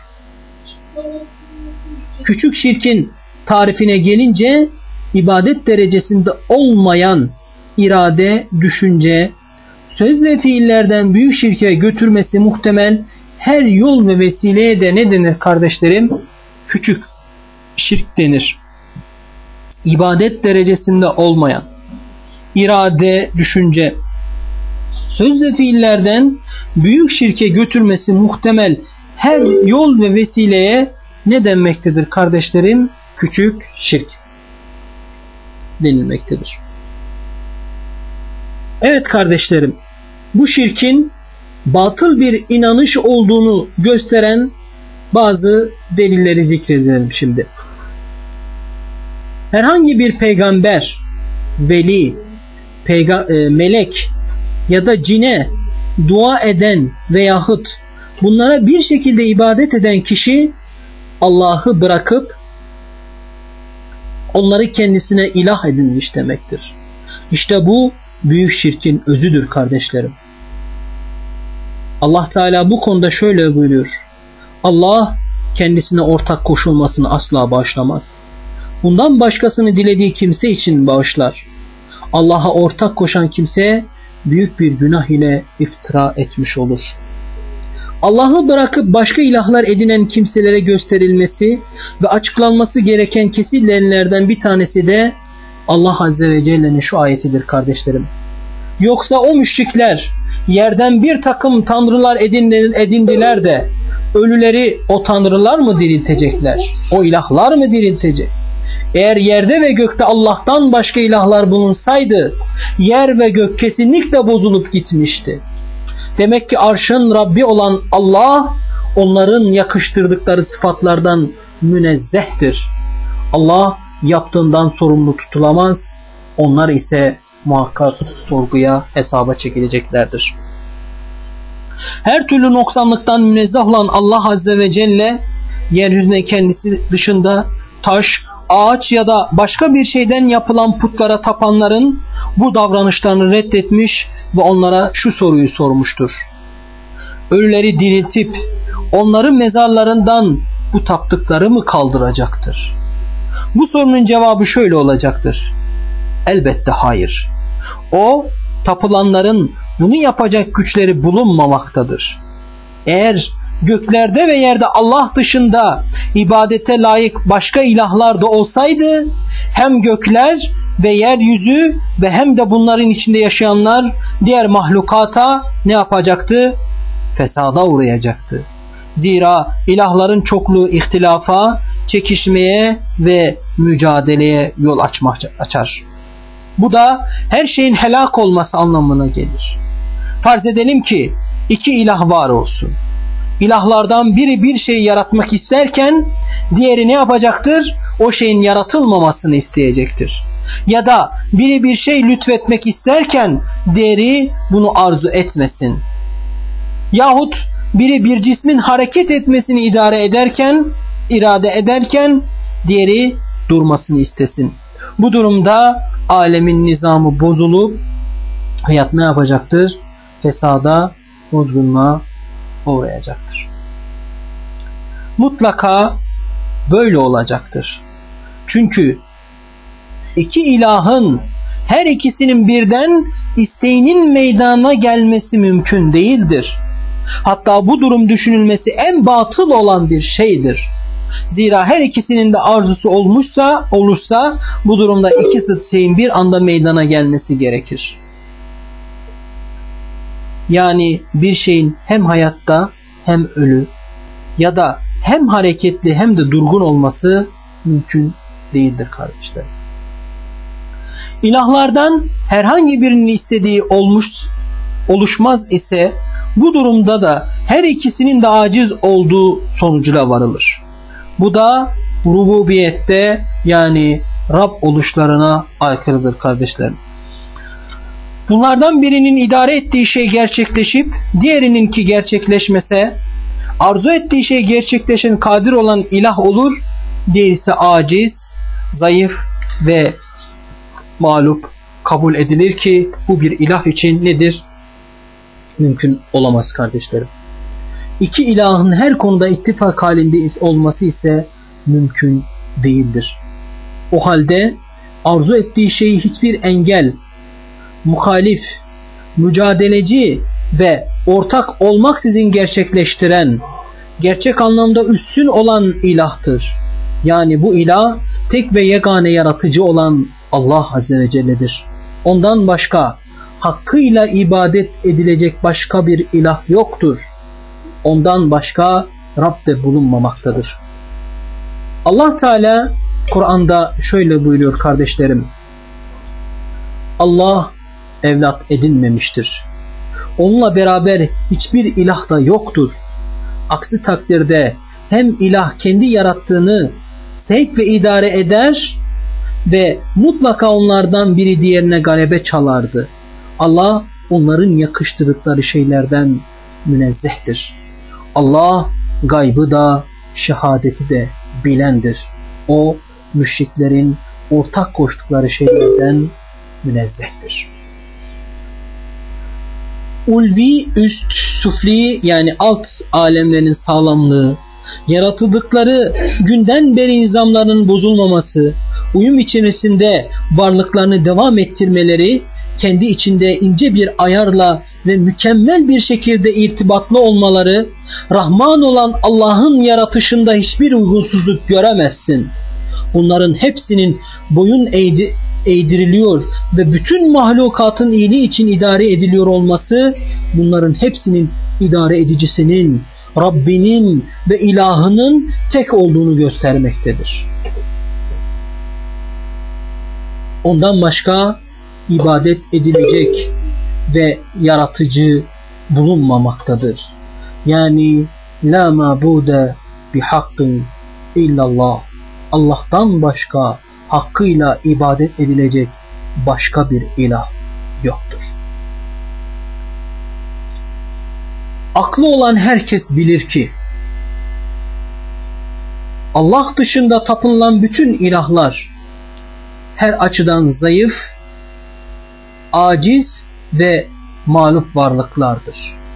Küçük şirkin tarifine gelince ibadet derecesinde olmayan irade, düşünce, söz ve fiillerden büyük şirke götürmesi muhtemel her yol ve vesileye de ne denir kardeşlerim? Küçük şirk denir. İbadet derecesinde olmayan irade, düşünce, söz ve fiillerden büyük şirke götürmesi muhtemel her yol ve vesileye ne denmektedir kardeşlerim? Küçük şirk denilmektedir. Evet kardeşlerim, bu şirkin batıl bir inanış olduğunu gösteren bazı delilleri zikredelim şimdi. Herhangi bir peygamber, veli, peyga- e, melek ya da cine dua eden veyahut bunlara bir şekilde ibadet eden kişi Allah'ı bırakıp onları kendisine ilah edinmiş demektir. İşte bu büyük şirkin özüdür kardeşlerim. Allah Teala bu konuda şöyle buyuruyor. Allah kendisine ortak koşulmasını asla bağışlamaz. Bundan başkasını dilediği kimse için bağışlar. Allah'a ortak koşan kimse büyük bir günah ile iftira etmiş olur. Allah'ı bırakıp başka ilahlar edinen kimselere gösterilmesi ve açıklanması gereken kesillerden bir tanesi de Allah Azze ve Celle'nin şu ayetidir kardeşlerim. Yoksa o müşrikler yerden bir takım tanrılar edindiler de ölüleri o tanrılar mı diriltecekler? O ilahlar mı diriltecek? Eğer yerde ve gökte Allah'tan başka ilahlar bulunsaydı yer ve gök kesinlikle bozulup gitmişti. Demek ki arşın Rabbi olan Allah onların yakıştırdıkları sıfatlardan münezzehtir. Allah yaptığından sorumlu tutulamaz. Onlar ise muhakkak sorguya, hesaba çekileceklerdir. Her türlü noksanlıktan münezzeh olan Allah Azze ve Celle yeryüzüne kendisi dışında taş, ağaç ya da başka bir şeyden yapılan putlara tapanların bu davranışlarını reddetmiş ve onlara şu soruyu sormuştur. Ölüleri diriltip onların mezarlarından bu taptıkları mı kaldıracaktır? Bu sorunun cevabı şöyle olacaktır. Elbette hayır. O tapılanların bunu yapacak güçleri bulunmamaktadır. Eğer göklerde ve yerde Allah dışında ibadete layık başka ilahlar da olsaydı hem gökler ve yeryüzü ve hem de bunların içinde yaşayanlar diğer mahlukata ne yapacaktı? Fesada uğrayacaktı. Zira ilahların çokluğu ihtilafa, çekişmeye ve mücadeleye yol açmak açar. Bu da her şeyin helak olması anlamına gelir. Farz edelim ki iki ilah var olsun. İlahlardan biri bir şeyi yaratmak isterken diğeri ne yapacaktır? O şeyin yaratılmamasını isteyecektir. Ya da biri bir şey lütfetmek isterken diğeri bunu arzu etmesin. Yahut biri bir cismin hareket etmesini idare ederken, irade ederken diğeri durmasını istesin. Bu durumda alemin nizamı bozulup hayat ne yapacaktır? Fesada, bozgunluğa uğrayacaktır. Mutlaka böyle olacaktır. Çünkü iki ilahın her ikisinin birden isteğinin meydana gelmesi mümkün değildir. Hatta bu durum düşünülmesi en batıl olan bir şeydir. Zira her ikisinin de arzusu olmuşsa, olursa bu durumda iki zıt şeyin bir anda meydana gelmesi gerekir. Yani bir şeyin hem hayatta hem ölü ya da hem hareketli hem de durgun olması mümkün değildir kardeşler. İlahlardan herhangi birinin istediği olmuş, oluşmaz ise bu durumda da her ikisinin de aciz olduğu sonucuna varılır. Bu da rububiyette yani Rab oluşlarına aykırıdır kardeşlerim. Bunlardan birinin idare ettiği şey gerçekleşip diğerininki gerçekleşmese, arzu ettiği şey gerçekleşen kadir olan ilah olur, diğeri ise aciz, zayıf ve mağlup kabul edilir ki bu bir ilah için nedir? Mümkün olamaz kardeşlerim. İki ilahın her konuda ittifak halinde olması ise mümkün değildir. O halde arzu ettiği şeyi hiçbir engel, muhalif, mücadeleci ve ortak olmaksızın gerçekleştiren, gerçek anlamda üstün olan ilahtır. Yani bu ilah tek ve yegane yaratıcı olan Allah Azze ve Celle'dir. Ondan başka hakkıyla ibadet edilecek başka bir ilah yoktur. Ondan başka Rab de bulunmamaktadır. Allah Teala Kur'an'da şöyle buyuruyor kardeşlerim. Allah evlat edinmemiştir. Onunla beraber hiçbir ilah da yoktur. Aksi takdirde hem ilah kendi yarattığını sevk ve idare eder ve mutlaka onlardan biri diğerine galebe çalardı. Allah onların yakıştırdıkları şeylerden münezzehtir. Allah gaybı da şehadeti de bilendir. O müşriklerin ortak koştukları şeylerden münezzehtir. Ulvi, üst, sufli yani alt alemlerin sağlamlığı, yaratıldıkları günden beri nizamlarının bozulmaması, uyum içerisinde varlıklarını devam ettirmeleri, kendi içinde ince bir ayarla ve mükemmel bir şekilde irtibatlı olmaları, Rahman olan Allah'ın yaratışında hiçbir uygunsuzluk göremezsin. Bunların hepsinin boyun eğdi, eğdiriliyor ve bütün mahlukatın iyiliği için idare ediliyor olması, bunların hepsinin idare edicisinin, Rabbinin ve ilahının tek olduğunu göstermektedir. Ondan başka ibadet edilecek ve yaratıcı bulunmamaktadır. Yani la mabude bihakkın illallah. Allah'tan başka hakkıyla ibadet edilecek başka bir ilah yoktur. Aklı olan herkes bilir ki Allah dışında tapınılan bütün ilahlar her açıdan zayıf, aciz ve mağlup varlıklardır.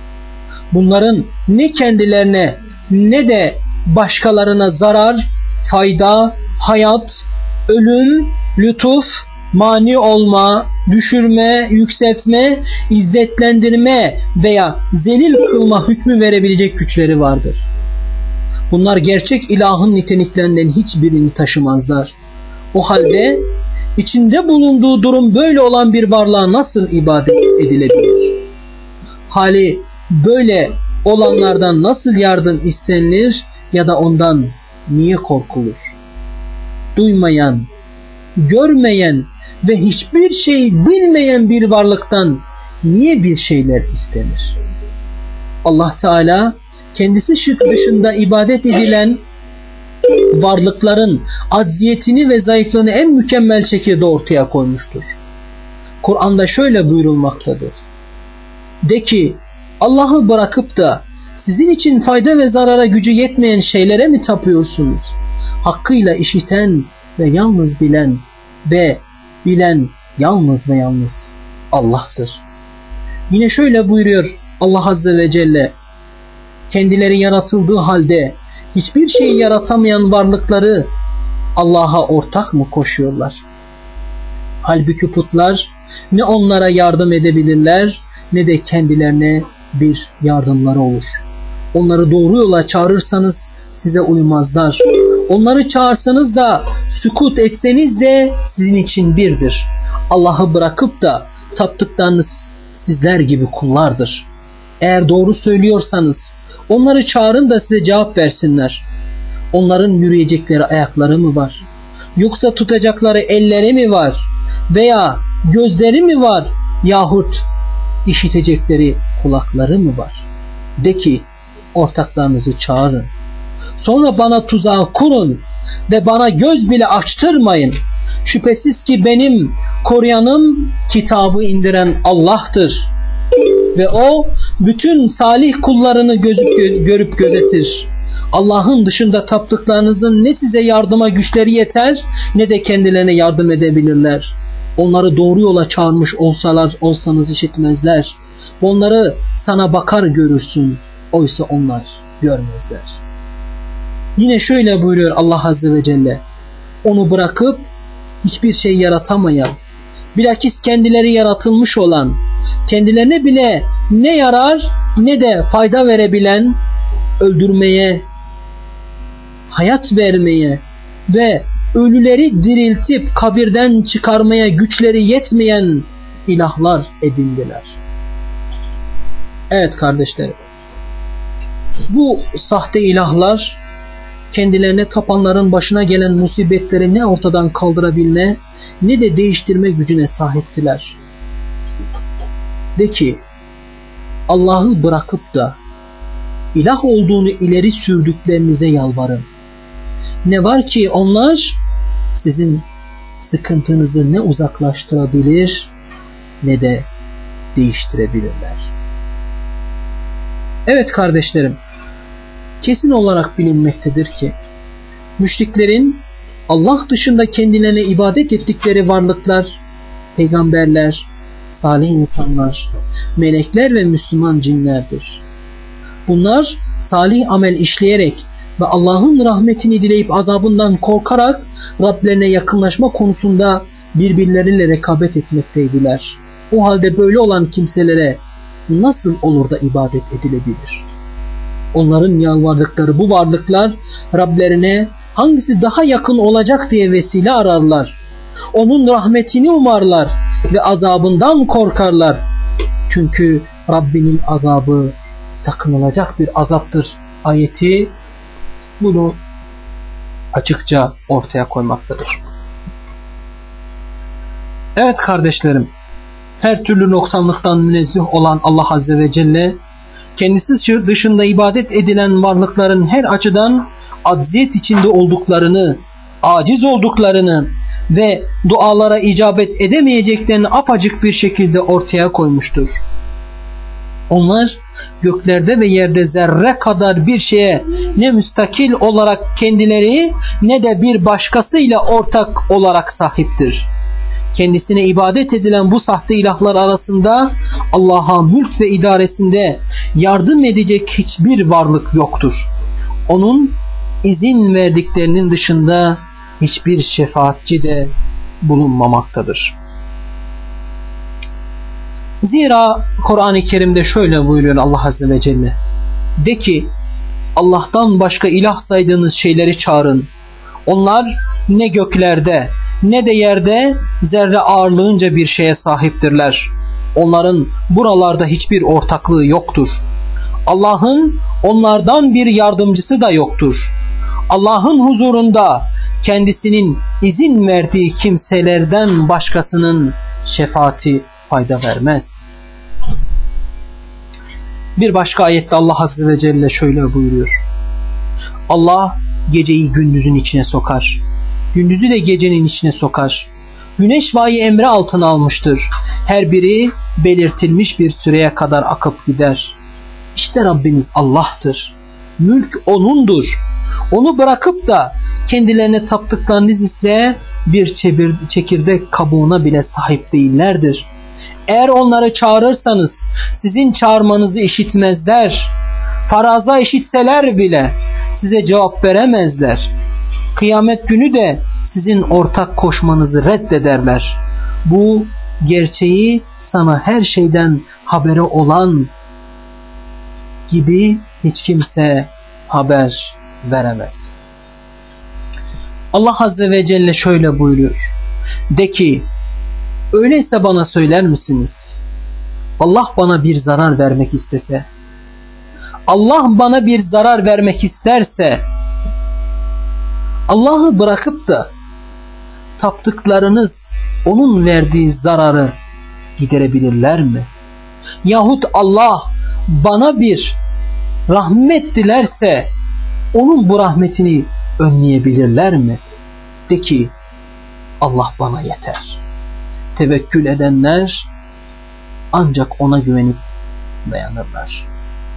Bunların ne kendilerine ne de başkalarına zarar, fayda, hayat, ölüm, lütuf, mani olma, düşürme, yükseltme, izzetlendirme veya zelil kılma hükmü verebilecek güçleri vardır. Bunlar gerçek ilahın niteliklerinden hiçbirini taşımazlar. O halde içinde bulunduğu durum böyle olan bir varlığa nasıl ibadet edilebilir? Hali böyle olanlardan nasıl yardım istenilir ya da ondan niye korkulur? Duymayan, görmeyen ve hiçbir şey bilmeyen bir varlıktan niye bir şeyler istenir? Allah Teala kendisi şık dışında ibadet edilen varlıkların acziyetini ve zayıflığını en mükemmel şekilde ortaya koymuştur. Kur'an'da şöyle buyurulmaktadır. De ki, Allah'ı bırakıp da sizin için fayda ve zarara gücü yetmeyen şeylere mi tapıyorsunuz? Hakkıyla işiten ve yalnız bilen ve bilen yalnız ve yalnız Allah'tır. Yine şöyle buyuruyor Allah Azze ve Celle, kendileri yaratıldığı halde hiçbir şeyi yaratamayan varlıkları Allah'a ortak mı koşuyorlar? Halbuki putlar ne onlara yardım edebilirler ne de kendilerine bir yardımları olur. Onları doğru yola çağırırsanız size uymazlar. Onları çağırsanız da sükut etseniz de sizin için birdir. Allah'ı bırakıp da taptıklarınız sizler gibi kullardır. Eğer doğru söylüyorsanız onları çağırın da size cevap versinler. Onların yürüyecekleri ayakları mı var? Yoksa tutacakları elleri mi var? Veya gözleri mi var? Yahut işitecekleri kulakları mı var? De ki, ortaklarınızı çağırın. Sonra bana tuzağı kurun ve bana göz bile açtırmayın. Şüphesiz ki benim koruyanım, kitabı indiren Allah'tır. Ve o bütün salih kullarını gözüp, görüp gözetir. Allah'ın dışında taptıklarınızın ne size yardıma güçleri yeter ne de kendilerine yardım edebilirler. Onları doğru yola çağırmış olsalar olsanız işitmezler. Onları sana bakar görürsün. Oysa onlar görmezler. Yine şöyle buyuruyor Allah Azze ve Celle. Onu bırakıp hiçbir şey yaratamayan, bilakis kendileri yaratılmış olan, kendilerine bile ne yarar ne de fayda verebilen, öldürmeye, hayat vermeye ve ölüleri diriltip kabirden çıkarmaya güçleri yetmeyen ilahlar edindiler. Evet kardeşlerim, bu sahte ilahlar kendilerine tapanların başına gelen musibetleri ne ortadan kaldırabilme ne de değiştirme gücüne sahiptiler. De ki, Allah'ı bırakıp da ilah olduğunu ileri sürdüklerinize yalvarın. Ne var ki onlar sizin sıkıntınızı ne uzaklaştırabilir ne de değiştirebilirler. Evet kardeşlerim, kesin olarak bilinmektedir ki müşriklerin Allah dışında kendilerine ibadet ettikleri varlıklar, peygamberler, salih insanlar, melekler ve Müslüman cinlerdir. Bunlar salih amel işleyerek ve Allah'ın rahmetini dileyip azabından korkarak Rablerine yakınlaşma konusunda birbirleriyle rekabet etmekteydiler. O halde böyle olan kimselere nasıl olur da ibadet edilebilir? Onların yalvardıkları bu varlıklar Rablerine hangisi daha yakın olacak diye vesile ararlar. Onun rahmetini umarlar ve azabından korkarlar. Çünkü Rabbinin azabı sakınılacak bir azaptır. Ayeti bunu açıkça ortaya koymaktadır. Evet kardeşlerim, her türlü noksanlıktan münezzeh olan Allah Azze ve Celle, kendisi dışında ibadet edilen varlıkların her açıdan acziyet içinde olduklarını, aciz olduklarını ve dualara icabet edemeyeceklerini apacık bir şekilde ortaya koymuştur. Onlar göklerde ve yerde zerre kadar bir şeye ne müstakil olarak kendileri ne de bir başkasıyla ortak olarak sahiptir. Kendisine ibadet edilen bu sahte ilahlar arasında Allah'a mülk ve idaresinde yardım edecek hiçbir varlık yoktur. Onun izin verdiklerinin dışında hiçbir şefaatçi de bulunmamaktadır. Zira Kur'an-ı Kerim'de şöyle buyuruyor Allah Azze ve Celle: de ki, Allah'tan başka ilah saydığınız şeyleri çağırın. Onlar ne göklerde ne de yerde zerre ağırlığınca bir şeye sahiptirler. Onların buralarda hiçbir ortaklığı yoktur. Allah'ın onlardan bir yardımcısı da yoktur. Allah'ın huzurunda kendisinin izin verdiği kimselerden başkasının şefaati fayda vermez. Bir başka ayette Allah Azze ve Celle şöyle buyuruyor: Allah geceyi gündüzün içine sokar, gündüzü de gecenin içine sokar. Güneş ve ayı emri altına almıştır. Her biri belirtilmiş bir süreye kadar akıp gider. İşte Rabbiniz Allah'tır. Mülk O'nundur. Onu bırakıp da kendilerine taptıklarınız ise bir çekirdek kabuğuna bile sahip değillerdir. Eğer onları çağırırsanız sizin çağırmanızı işitmezler. Faraza işitseler bile size cevap veremezler. Kıyamet günü de sizin ortak koşmanızı reddederler. Bu gerçeği sana her şeyden haberi olan gibi hiç kimse haber veremez. Allah Azze ve Celle şöyle buyuruyor: de ki, öyleyse bana söyler misiniz? Allah bana bir zarar vermek istese, Allah bana bir zarar vermek isterse, Allah'ı bırakıp da taptıklarınız onun verdiği zararı giderebilirler mi? Yahut Allah bana bir rahmet dilerse onun bu rahmetini önleyebilirler mi? De ki, Allah bana yeter. Tevekkül edenler ancak ona güvenip dayanırlar.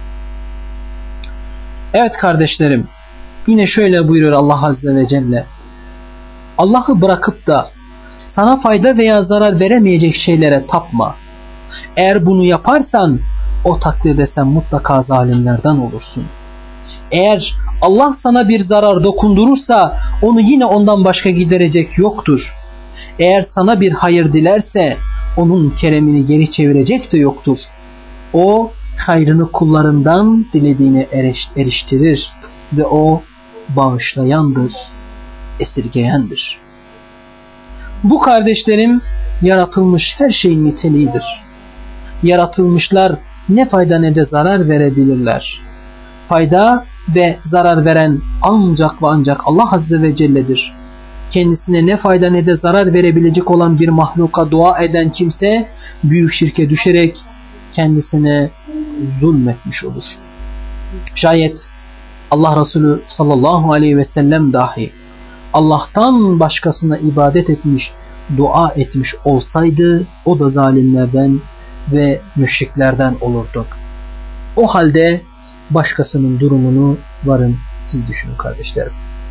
Evet kardeşlerim, yine şöyle buyuruyor Allah Azze ve Celle: Allah'ı bırakıp da sana fayda veya zarar veremeyecek şeylere tapma. Eğer bunu yaparsan o takdirde sen mutlaka zalimlerden olursun. Eğer Allah sana bir zarar dokundurursa onu yine ondan başka giderecek yoktur. Eğer sana bir hayır dilerse onun keremini geri çevirecek de yoktur. O hayrını kullarından dilediğine eriştirir ve o bağışlayandır, esirgeyendir. Bu kardeşlerim yaratılmış her şeyin niteliğidir. Yaratılmışlar ne fayda ne de zarar verebilirler. Fayda ve zarar veren ancak ve ancak Allah Azze ve Celle'dir. Kendisine ne fayda ne de zarar verebilecek olan bir mahluka dua eden kimse büyük şirke düşerek kendisine zulmetmiş olur. Şayet Allah Resulü sallallahu aleyhi ve sellem dahi Allah'tan başkasına ibadet etmiş, dua etmiş olsaydı o da zalimlerden ve müşriklerden olurdu. O halde başkasının durumunu varın siz düşünün kardeşlerim.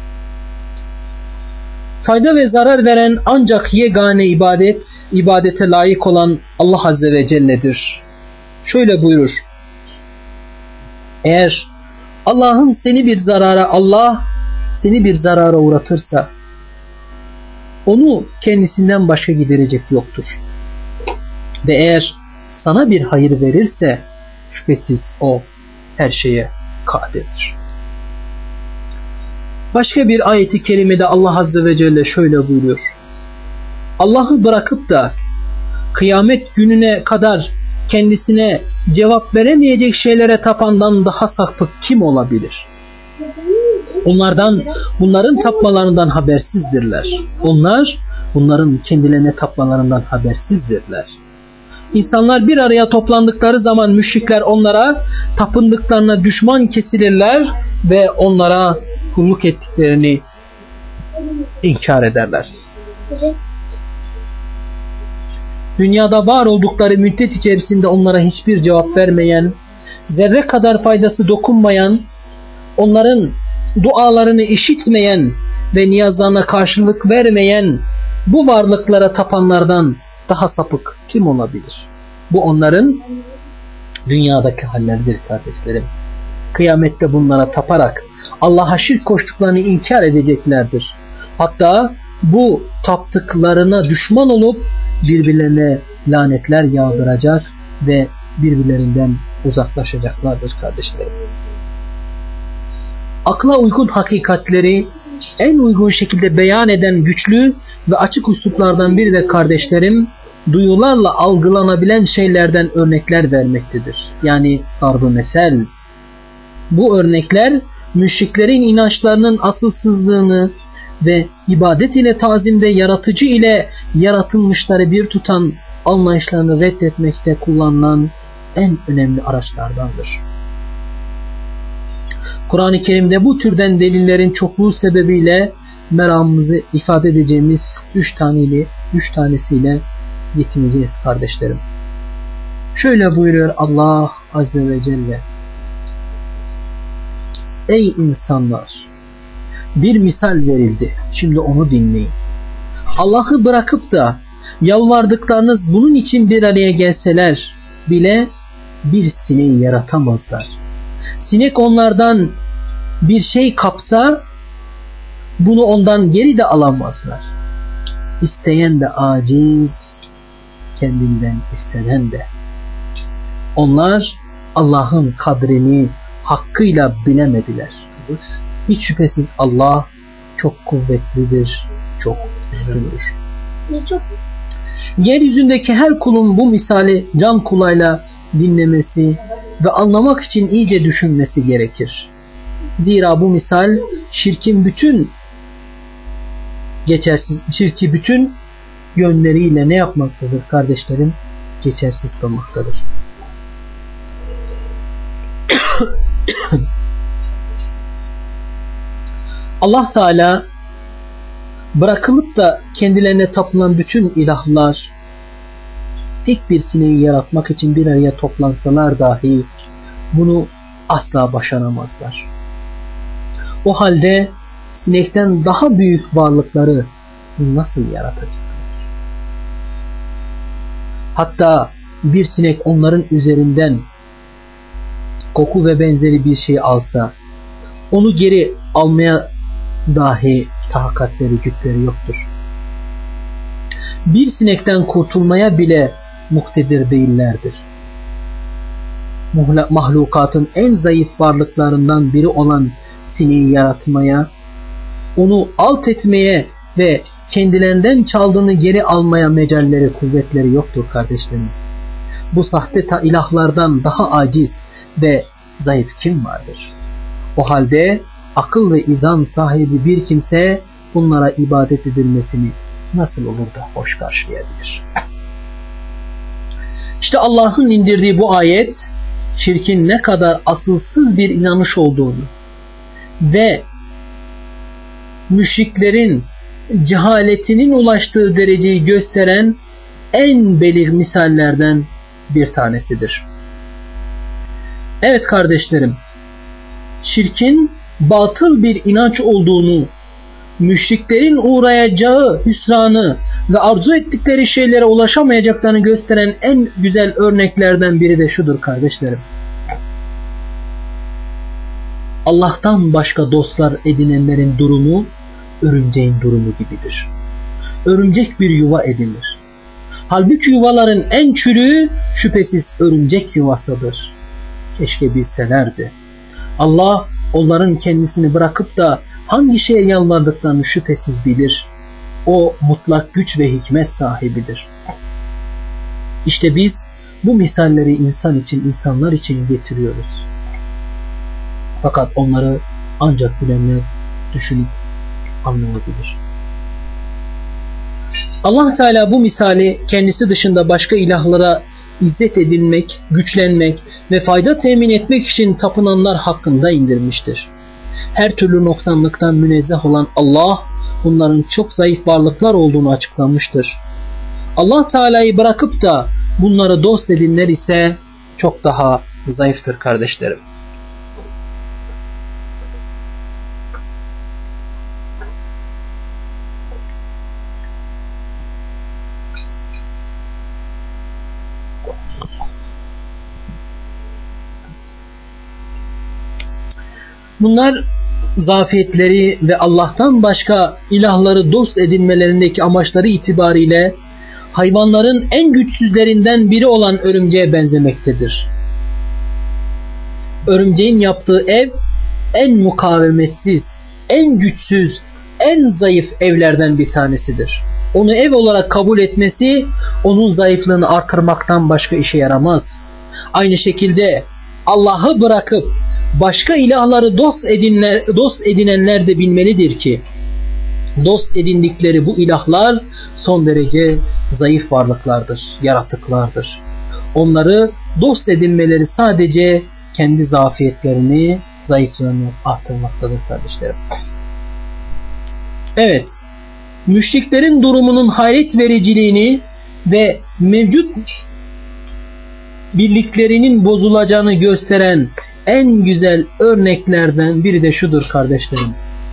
Fayda ve zarar veren ancak yegane ibadet, ibadete layık olan Allah Azze ve Celle'dir. Şöyle buyurur: eğer Allah'ın seni bir zarara, Allah seni bir zarara uğratırsa onu kendisinden başka giderecek yoktur. Ve eğer sana bir hayır verirse şüphesiz o her şeye kadirdir. Başka bir ayeti kerimede Allah Azze ve Celle şöyle buyuruyor. Allah'ı bırakıp da kıyamet gününe kadar kendisine cevap veremeyecek şeylere tapandan daha sapık kim olabilir? Onlardan, bunların tapmalarından habersizdirler. Onlar, bunların kendilerine tapmalarından habersizdirler. İnsanlar bir araya toplandıkları zaman müşrikler onlara tapındıklarına düşman kesilirler ve onlara kulluk ettiklerini inkar ederler. Dünyada var oldukları müddet içerisinde onlara hiçbir cevap vermeyen, zerre kadar faydası dokunmayan, onların dualarını işitmeyen ve niyazlarına karşılık vermeyen bu varlıklara tapanlardan daha sapık kim olabilir? Bu onların dünyadaki halleridir kardeşlerim. Kıyamette bunlara taparak Allah'a şirk koştuklarını inkar edeceklerdir. Hatta bu taptıklarına düşman olup birbirlerine lanetler yağdıracak ve birbirlerinden uzaklaşacaklardır kardeşlerim. Akla uygun hakikatleri en uygun şekilde beyan eden güçlü ve açık üsluplardan biri de kardeşlerim, duyularla algılanabilen şeylerden örnekler vermektedir. Yani darb-ı mesel. Bu örnekler müşriklerin inançlarının asılsızlığını ve ibadet ile tazimde yaratıcı ile yaratılmışları bir tutan anlayışlarını reddetmekte kullanılan en önemli araçlardandır. Kur'an-ı Kerim'de bu türden delillerin çokluğu sebebiyle meramımızı ifade edeceğimiz üç taneli, üç tanesiyle yetineceğiz kardeşlerim. Şöyle buyuruyor Allah Azze ve Celle. Ey insanlar! Bir misal verildi. Şimdi onu dinleyin. Allah'ı bırakıp da yalvardıklarınız bunun için bir araya gelseler bile bir sineği yaratamazlar. Sinek onlardan bir şey kapsa bunu ondan geri de alamazlar. İsteyen de aciz, kendinden istenen de. Onlar Allah'ın kadrini hakkıyla bilemediler. Hiç şüphesiz Allah çok kuvvetlidir, çok üstündür. Yeryüzündeki her kulun bu misali can kulağıyla dinlemesi ve anlamak için iyice düşünmesi gerekir. Zira bu misal şirkin bütün geçersiz, şirki bütün yönleriyle ne yapmaktadır kardeşlerim? Geçersiz kalmaktadır. Allah Teala bırakılıp da kendilerine tapılan bütün ilahlar tek bir sineği yaratmak için bir araya toplansalar dahi bunu asla başaramazlar. O halde sinekten daha büyük varlıkları nasıl yaratacaklar? Hatta bir sinek onların üzerinden koku ve benzeri bir şey alsa onu geri almaya dahi takatleri, güçleri yoktur. Bir sinekten kurtulmaya bile muktedir değillerdir. Mahlukatın en zayıf varlıklarından biri olan sineği yaratmaya, onu alt etmeye ve kendilerinden çaldığını geri almaya mecalleri, kuvvetleri yoktur kardeşlerim. Bu sahte ilahlardan daha aciz ve zayıf kim vardır? O halde akıl ve izan sahibi bir kimse bunlara ibadet edilmesini nasıl olur da hoş karşılayabilir? İşte Allah'ın indirdiği bu ayet şirkin ne kadar asılsız bir inanış olduğunu ve müşriklerin cehaletinin ulaştığı dereceyi gösteren en belirgin misallerden bir tanesidir. Evet kardeşlerim, şirkin batıl bir inanç olduğunu, müşriklerin uğrayacağı hüsranı ve arzu ettikleri şeylere ulaşamayacaklarını gösteren en güzel örneklerden biri de şudur kardeşlerim. Allah'tan başka dostlar edinenlerin durumu örümceğin durumu gibidir. Örümcek bir yuva edinir. Halbuki yuvaların en çürüğü şüphesiz örümcek yuvasıdır. Keşke bilselerdi. Allah onların kendisini bırakıp da hangi şeye yalvardıklarını şüphesiz bilir. O mutlak güç ve hikmet sahibidir. İşte biz bu misalleri insan için, insanlar için getiriyoruz. Fakat onları ancak bilenler düşünüp anlayabilir. Allah Teala bu misali kendisi dışında başka ilahlara izzet edilmek, güçlenmek ve fayda temin etmek için tapınanlar hakkında indirmiştir. Her türlü noksanlıktan münezzeh olan Allah, bunların çok zayıf varlıklar olduğunu açıklamıştır. Allah Teala'yı bırakıp da bunları dost edinler ise çok daha zayıftır kardeşlerim. Bunlar zafiyetleri ve Allah'tan başka ilahları dost edinmelerindeki amaçları itibariyle hayvanların en güçsüzlerinden biri olan örümceğe benzemektedir. Örümceğin yaptığı ev en mukavemetsiz, en güçsüz, en zayıf evlerden bir tanesidir. Onu ev olarak kabul etmesi onun zayıflığını artırmaktan başka işe yaramaz. Aynı şekilde Allah'ı bırakıp başka ilahları dost edinler, dost edinenler de bilmelidir ki dost edindikleri bu ilahlar son derece zayıf varlıklardır, yaratıklardır. Onları dost edinmeleri sadece kendi zafiyetlerini, zayıflığını artırmaktadır kardeşlerim. Evet, müşriklerin durumunun hayret vericiliğini ve mevcut birliklerinin bozulacağını gösteren en güzel örneklerden biri de şudur kardeşlerim.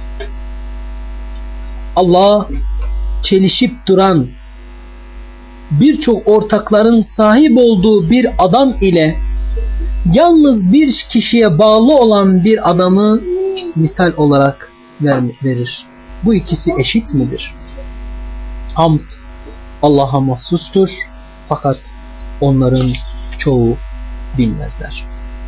Allah çelişip duran birçok ortakların sahip olduğu bir adam ile yalnız bir kişiye bağlı olan bir adamı misal olarak verir. Bu ikisi eşit midir? Hamd Allah'a mahsustur fakat onların çoğu bilmezler.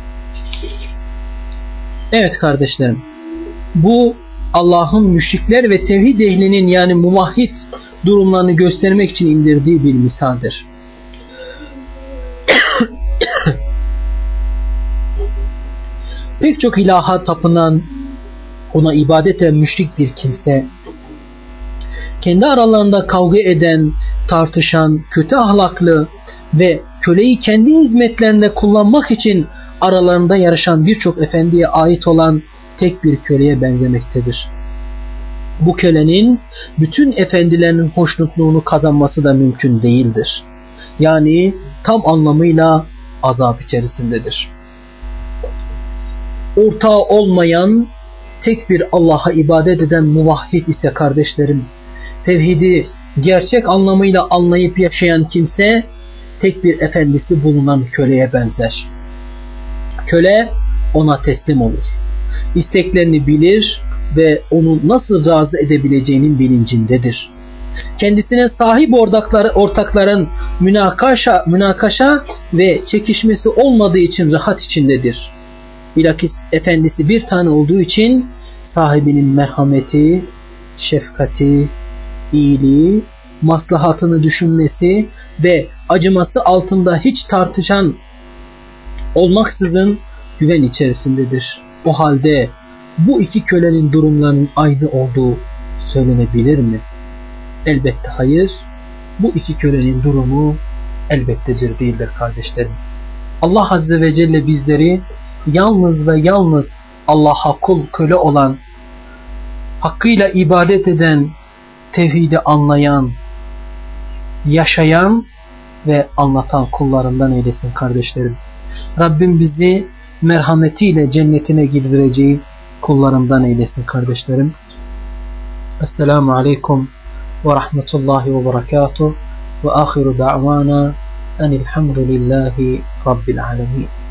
Evet kardeşlerim, bu Allah'ın müşrikler ve tevhid ehlinin yani muvahhid durumlarını göstermek için indirdiği bir misaldir. Pek çok ilaha tapınan, ona ibadet eden müşrik bir kimse, kendi aralarında kavga eden, tartışan, kötü ahlaklı ve köleyi kendi hizmetlerinde kullanmak için aralarında yarışan birçok efendiye ait olan tek bir köleye benzemektedir. Bu kölenin bütün efendilerin hoşnutluğunu kazanması da mümkün değildir. Yani tam anlamıyla azap içerisindedir. Ortağı olmayan tek bir Allah'a ibadet eden muvahhid ise kardeşlerim, tevhidi gerçek anlamıyla anlayıp yaşayan kimse tek bir efendisi bulunan köleye benzer. Köle ona teslim olur. İsteklerini bilir ve onu nasıl razı edebileceğinin bilincindedir. Kendisine sahip ortakları, ortakların münakaşa, münakaşa ve çekişmesi olmadığı için rahat içindedir. Bilakis efendisi bir tane olduğu için sahibinin merhameti, şefkati, iyiliği, maslahatını düşünmesi ve acıması altında hiç tartışan olmaksızın güven içerisindedir. O halde bu iki kölenin durumlarının aynı olduğu söylenebilir mi? Elbette hayır. Bu iki kölenin durumu elbette bir değildir kardeşlerim. Allah Azze ve Celle bizleri yalnız ve yalnız Allah'a kul, köle olan, hakkıyla ibadet eden, tevhidi anlayan, yaşayan ve anlatan kullarından eylesin kardeşlerim. Rabbim bizi merhametiyle cennetine girdireceği kullarından eylesin kardeşlerim. Esselamu Aleyküm ve Rahmetullahi ve Berekatuhu ve ahiru da'vana enilhamdülillahi Rabbil Alemin.